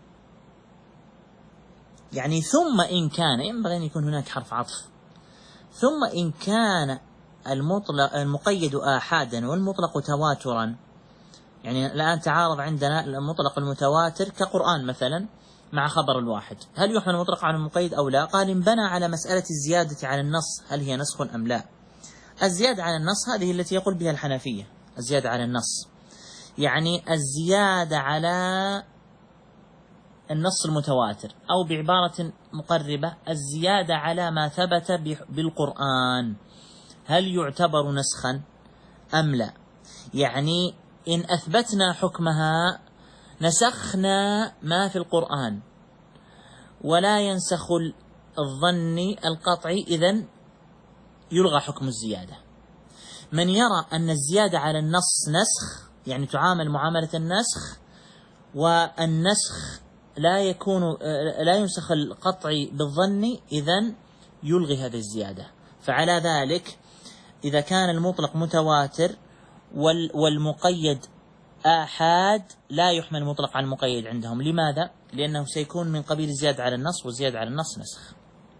يعني ثم إن كان، ينبغي أن يكون هناك حرف عطف، ثم إن كان المقيد آحادا والمطلق تواترا. يعني الآن تعارض عندنا المطلق المتواتر كقرآن مثلا مع خبر الواحد، هل يحمل المطلق على المقيد أو لا؟ قال: إن بنى على مسألة الزيادة على النص هل هي نسخ أم لا. الزيادة على النص هذه التي يقول بها الحنفية، الزيادة على النص يعني الزيادة على النص المتواتر، أو بعبارة مقربة الزيادة على ما ثبت بالقرآن، هل يعتبر نسخا أم لا؟ يعني إن أثبتنا حكمها نسخنا ما في القرآن، ولا ينسخ الظن القطعي، إذن يلغى حكم الزيادة. من يرى أن الزيادة على النص نسخ، يعني تعامل معاملة النسخ، والنسخ لا ينسخ القطعي بالظن، إذن يلغي هذه الزيادة. فعلى ذلك إذا كان المطلق متواتر والمقيد آحاد لا يحمل المطلق على المقيد عندهم. لماذا؟ لأنه سيكون من قبيل الزيادة على النص، والزيادة على النص نسخ.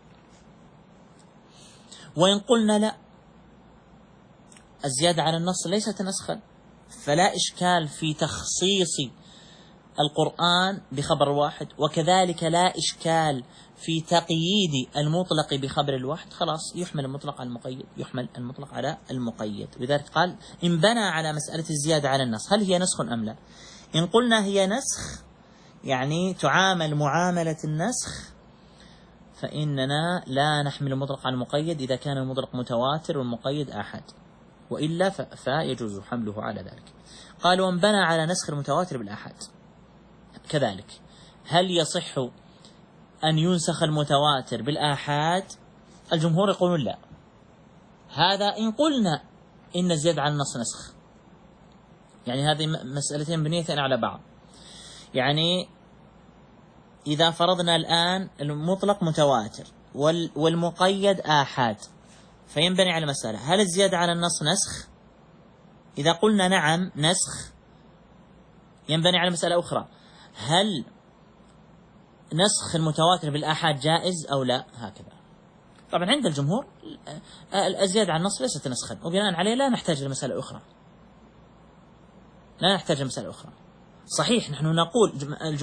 وإن قلنا لا، الزيادة على النص ليست نسخا، فلا إشكال في تخصيص القرآن بخبر واحد، وكذلك لا إشكال في تقييد المطلق بخبر الواحد، خلاص يحمل المطلق على المقيد، يحمل المطلق على المقيد. لذلك قال: إن بنى على مسألة الزيادة على النص هل هي نسخ أم لا. إن قلنا هي نسخ يعني تعامل معاملة النسخ، فإننا لا نحمل المطلق على المقيد إذا كان المطلق متواتر والمقيد آحاد، وإلا فيجوز حمله على ذلك. قال: وان بنى على نسخ المتواتر بالآحاد كذلك، هل يصح أن ينسخ المتواتر بالآحاد؟ الجمهور يقولون لا. هذا إن قلنا إن الزيادة على النص نسخ. يعني هذه مسألتين مبنيتين على بعض. يعني إذا فرضنا الآن المطلق متواتر والمقيد آحاد، فينبني على مسألة: هل الزيادة على النص نسخ؟ إذا قلنا نعم نسخ، ينبني على مسألة أخرى: هل نسخ المتواتر بالآحاد جائز أو لا؟ هكذا. طبعا عند الجمهور الزيادة على النص ليست نسخا، وبناء عليه لا نحتاج لمسألة أخرى، لا نحتاج لمسألة أخرى. صحيح نحن نقول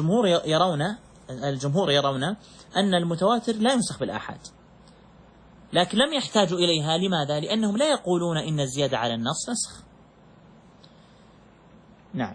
الجمهور يرون أن المتواتر لا ينسخ بالآحاد، لكن لم يحتاجوا إليها. لماذا؟ لأنهم لا يقولون إن الزيادة على النص نسخ. نعم.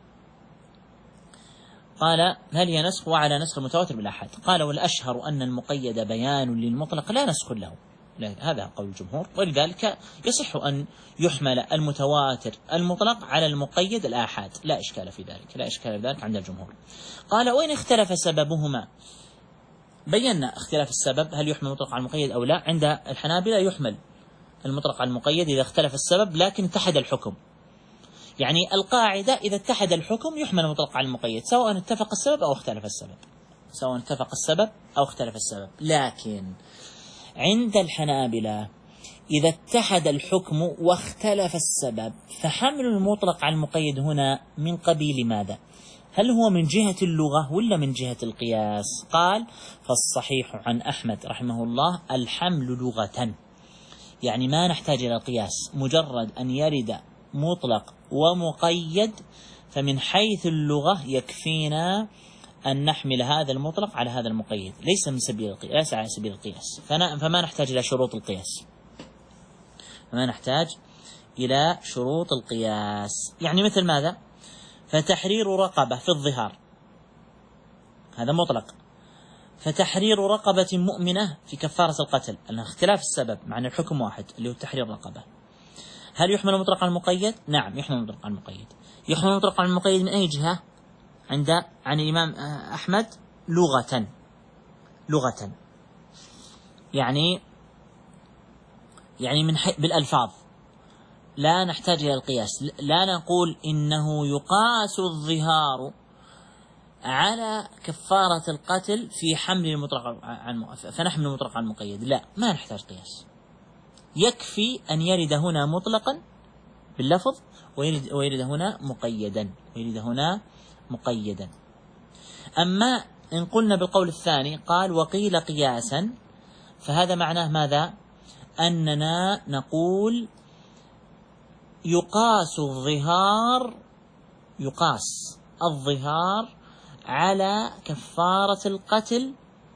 قال: هل هي نسخ؟ وعلى نسخ المتواتر بالآحاد. قال: والأشهر أن المقيد بيان للمطلق لا نسخ له. هذا قول الجمهور، ولذلك يصح أن يحمل المتواتر المطلق على المقيد الآحاد، لا إشكال في ذلك، لا إشكال في ذلك عند الجمهور. قال: وإن اختلف سببهما. بينا اختلاف السبب، هل يحمل المطلق على المقيد أو لا. عند الحنابلة يحمل المطلق على المقيد إذا اختلف السبب لكن اتحد الحكم. يعني القاعدة إذا اتحد الحكم يحمل المطلق على المقيد، سواء اتفق السبب أو اختلف السبب، سواء اتفق السبب أو اختلف السبب. لكن عند الحنابلة إذا اتحد الحكم واختلف السبب، فحمل المطلق على المقيد هنا من قبيل ماذا؟ هل هو من جهة اللغة ولا من جهة القياس؟ قال: فالصحيح عن أحمد رحمه الله الحمل لغة، يعني ما نحتاج إلى القياس، مجرد أن يرد مطلق ومقيد فمن حيث اللغة يكفينا أن نحمل هذا المطلق على هذا المقيد، ليس من سبيل القياس، ليس على سبيل القياس. فما نحتاج إلى شروط القياس، فما نحتاج إلى شروط القياس. يعني مثل ماذا؟ فتحرير رقبة في الظهار، هذا مطلق. فتحرير رقبة مؤمنة في كفارة القتل، لأن اختلاف السبب مع أن الحكم واحد اللي هو تحرير رقبة. هل يحمل المطلق على المقيد؟ نعم يحمل المطلق على المقيد. يحمل المطلق على المقيد من أي جهة؟ عن الإمام أحمد لغة، يعني من بالألفاظ، لا نحتاج إلى القياس. لا نقول إنه يقاس الظهار على كفارة القتل في حمل المطلق فنحمل المطلق على المقيد، لا، ما نحتاج قياس، يكفي أن يرد هنا مطلقا باللفظ ويرد هنا مقيدا. أما إن قلنا بالقول الثاني، قال: وقيل قياسا، فهذا معناه ماذا؟ أننا نقول يقاس الظهار على كفارة القتل،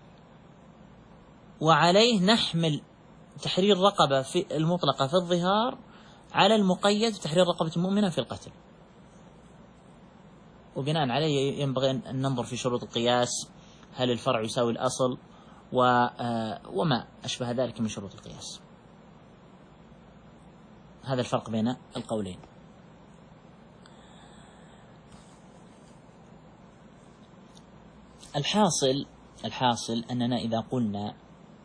وعليه نحمل تحرير رقبة في المطلقة في الظهار على المقيد تحرير رقبة المؤمنة في القتل. وبناء عليه ينبغي أن ننظر في شروط القياس، هل الفرع يساوي الأصل وما أشبه ذلك من شروط القياس. هذا الفرق بين القولين. الحاصل أننا إذا قلنا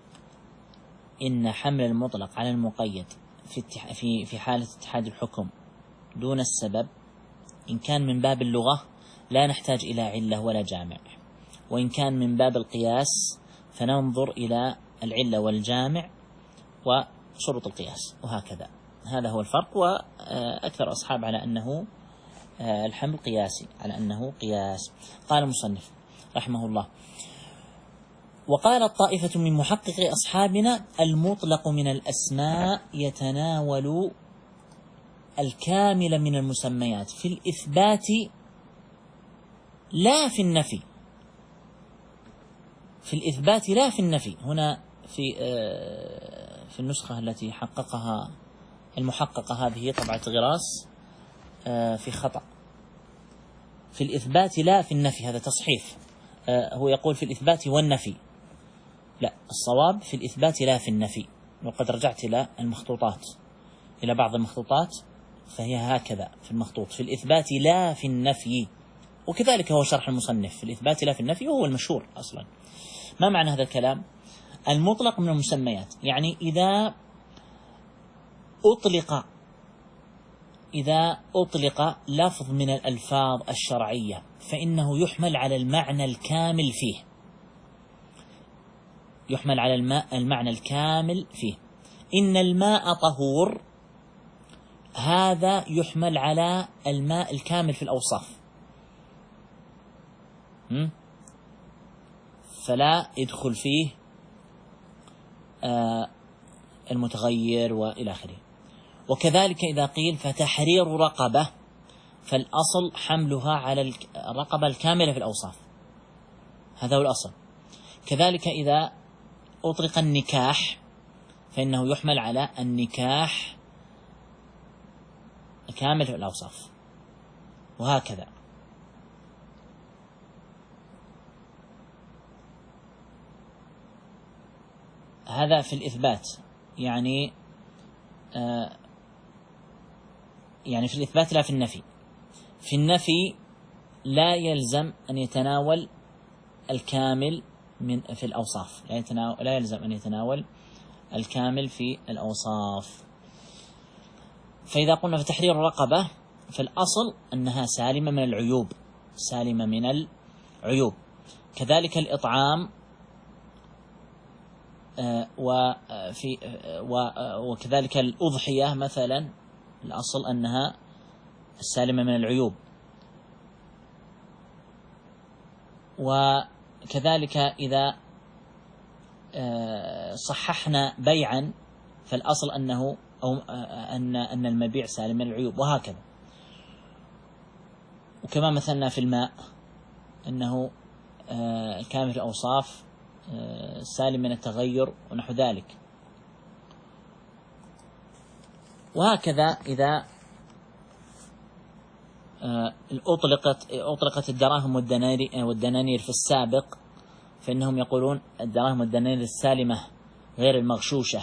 إن حمل المطلق على المقيد في حالة اتحاد الحكم دون السبب، إن كان من باب اللغة لا نحتاج إلى علة ولا جامع، وإن كان من باب القياس فننظر إلى العلة والجامع وشروط القياس، وهكذا. هذا هو الفرق. وأكثر أصحاب على أنه الحمل قياسي، على أنه قياس. قال المصنف رحمه الله: وقال طائفة من محققي أصحابنا: المطلق من الأسماء يتناول الكامل من المسميات في الإثبات لا في النفي. في الإثبات لا في النفي. هنا في النسخة التي حققها المحققة، هذه طبعة غراس، في خطأ. في الإثبات لا في النفي، هذا تصحيف. هو يقول في الإثبات والنفي، لا، الصواب في الإثبات لا في النفي. وقد رجعت إلى المخطوطات، إلى بعض المخطوطات، فهي هكذا في المخطوط: في الإثبات لا في النفي. وكذلك هو شرح المصنف: في الإثبات لا في النفي، وهو المشهور أصلا. ما معنى هذا الكلام؟ المطلق من المسميات، يعني إذا أطلق إذا أطلق لفظ من الألفاظ الشرعية فإنه يحمل على المعنى الكامل فيه، يحمل على المعنى الكامل فيه. إن الماء طهور، هذا يحمل على الماء الكامل في الأوصاف، فلا يدخل فيه المتغير وإلى آخره. وكذلك إذا قيل فتحرير رقبة، فالأصل حملها على الرقبة الكاملة في الأوصاف، هذا هو الأصل. كذلك إذا أطلق النكاح فإنه يحمل على النكاح الكامل في الأوصاف، وهكذا. هذا في الإثبات، يعني في الإثبات لا في النفي. في النفي لا يلزم أن يتناول الكامل في الأوصاف، لا يلزم أن يتناول الكامل في الأوصاف. فإذا قلنا في تحرير الرقبة فالأصل أنها سالمة من العيوب، سالمة من العيوب. كذلك الإطعام وكذلك الأضحية مثلا، الأصل أنها سالمة من العيوب. وكذلك إذا صححنا بيعا فالأصل أنه أن المبيع سالم من العيوب، وهكذا. وكما مثلنا في الماء أنه الكامل في الأوصاف سالم من التغير ونحو ذلك. وهكذا إذا أطلقت الدراهم والدنانير في السابق فإنهم يقولون الدراهم والدنانير السالمة غير المغشوشة،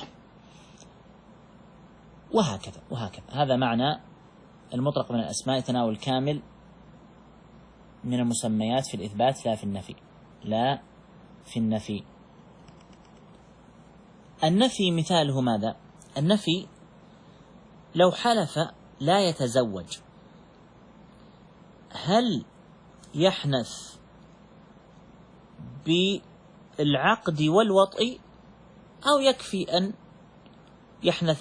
وهكذا. هذا معنى المطلق من الأسماء، تناول الكامل من المسميات في الإثبات لا في النفي، لا في النفي. النفي مثاله ماذا؟ النفي لو حلف لا يتزوج، هل يحنث بالعقد والوطء أو يكفي أن يحنث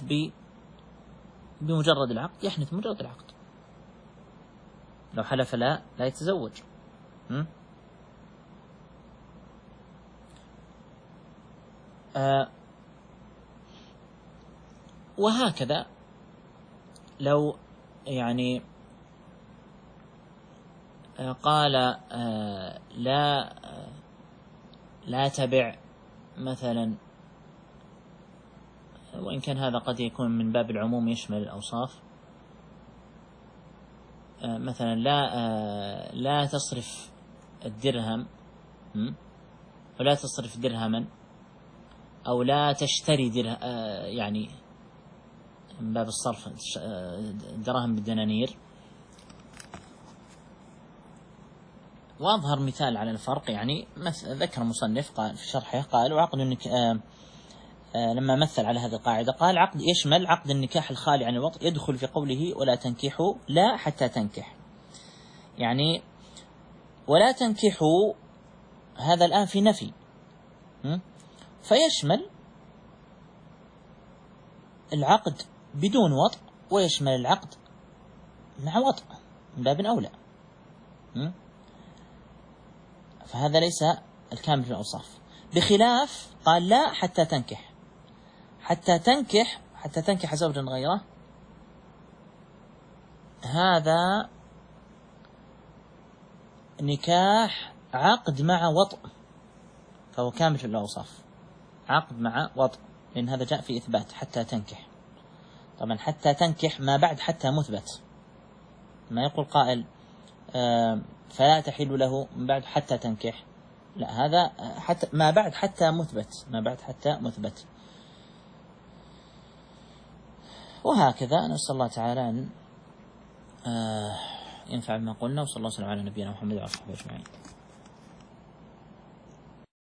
بمجرد العقد؟ يحنث مجرد العقد لو حلف لا يتزوج. وهكذا لو قال لا تبع مثلا، وإن كان هذا قد يكون من باب العموم يشمل الأوصاف، مثلا لا تصرف الدرهم ولا تصرف درهما، أو لا تشتري درهم، يعني من باب الصرف دراهم بالدنانير. وأظهر مثال على الفرق، ذكر المصنف قال في شرحه، قال وعقد لما مثل على هذه القاعدة قال عقد يشمل عقد النكاح الخالي عن الوطء، يدخل في قوله ولا تنكحوا لا حتى تنكح، ولا تنكحوا هذا الآن في نفي، فيشمل العقد بدون وطء ويشمل العقد مع وطء من باب أولى. فهذا ليس الكامل في الأوصاف، بخلاف قال لا حتى تنكح زوجا غيره، هذا نكاح عقد مع وطء، فهو كامل في الأوصاف، عقد مع وطء، لأن هذا جاء في إثبات حتى تنكح. طبعا حتى تنكح ما بعد حتى مثبت، ما يقول قائل فلا تحل له من بعد حتى تنكح، لا، هذا حتى ما بعد حتى مثبت. وهكذا نسأل الله تعالى أن ينفع بما قلنا، وصلى الله وسلم على نبينا محمد وعلى آله وصحبه أجمعين.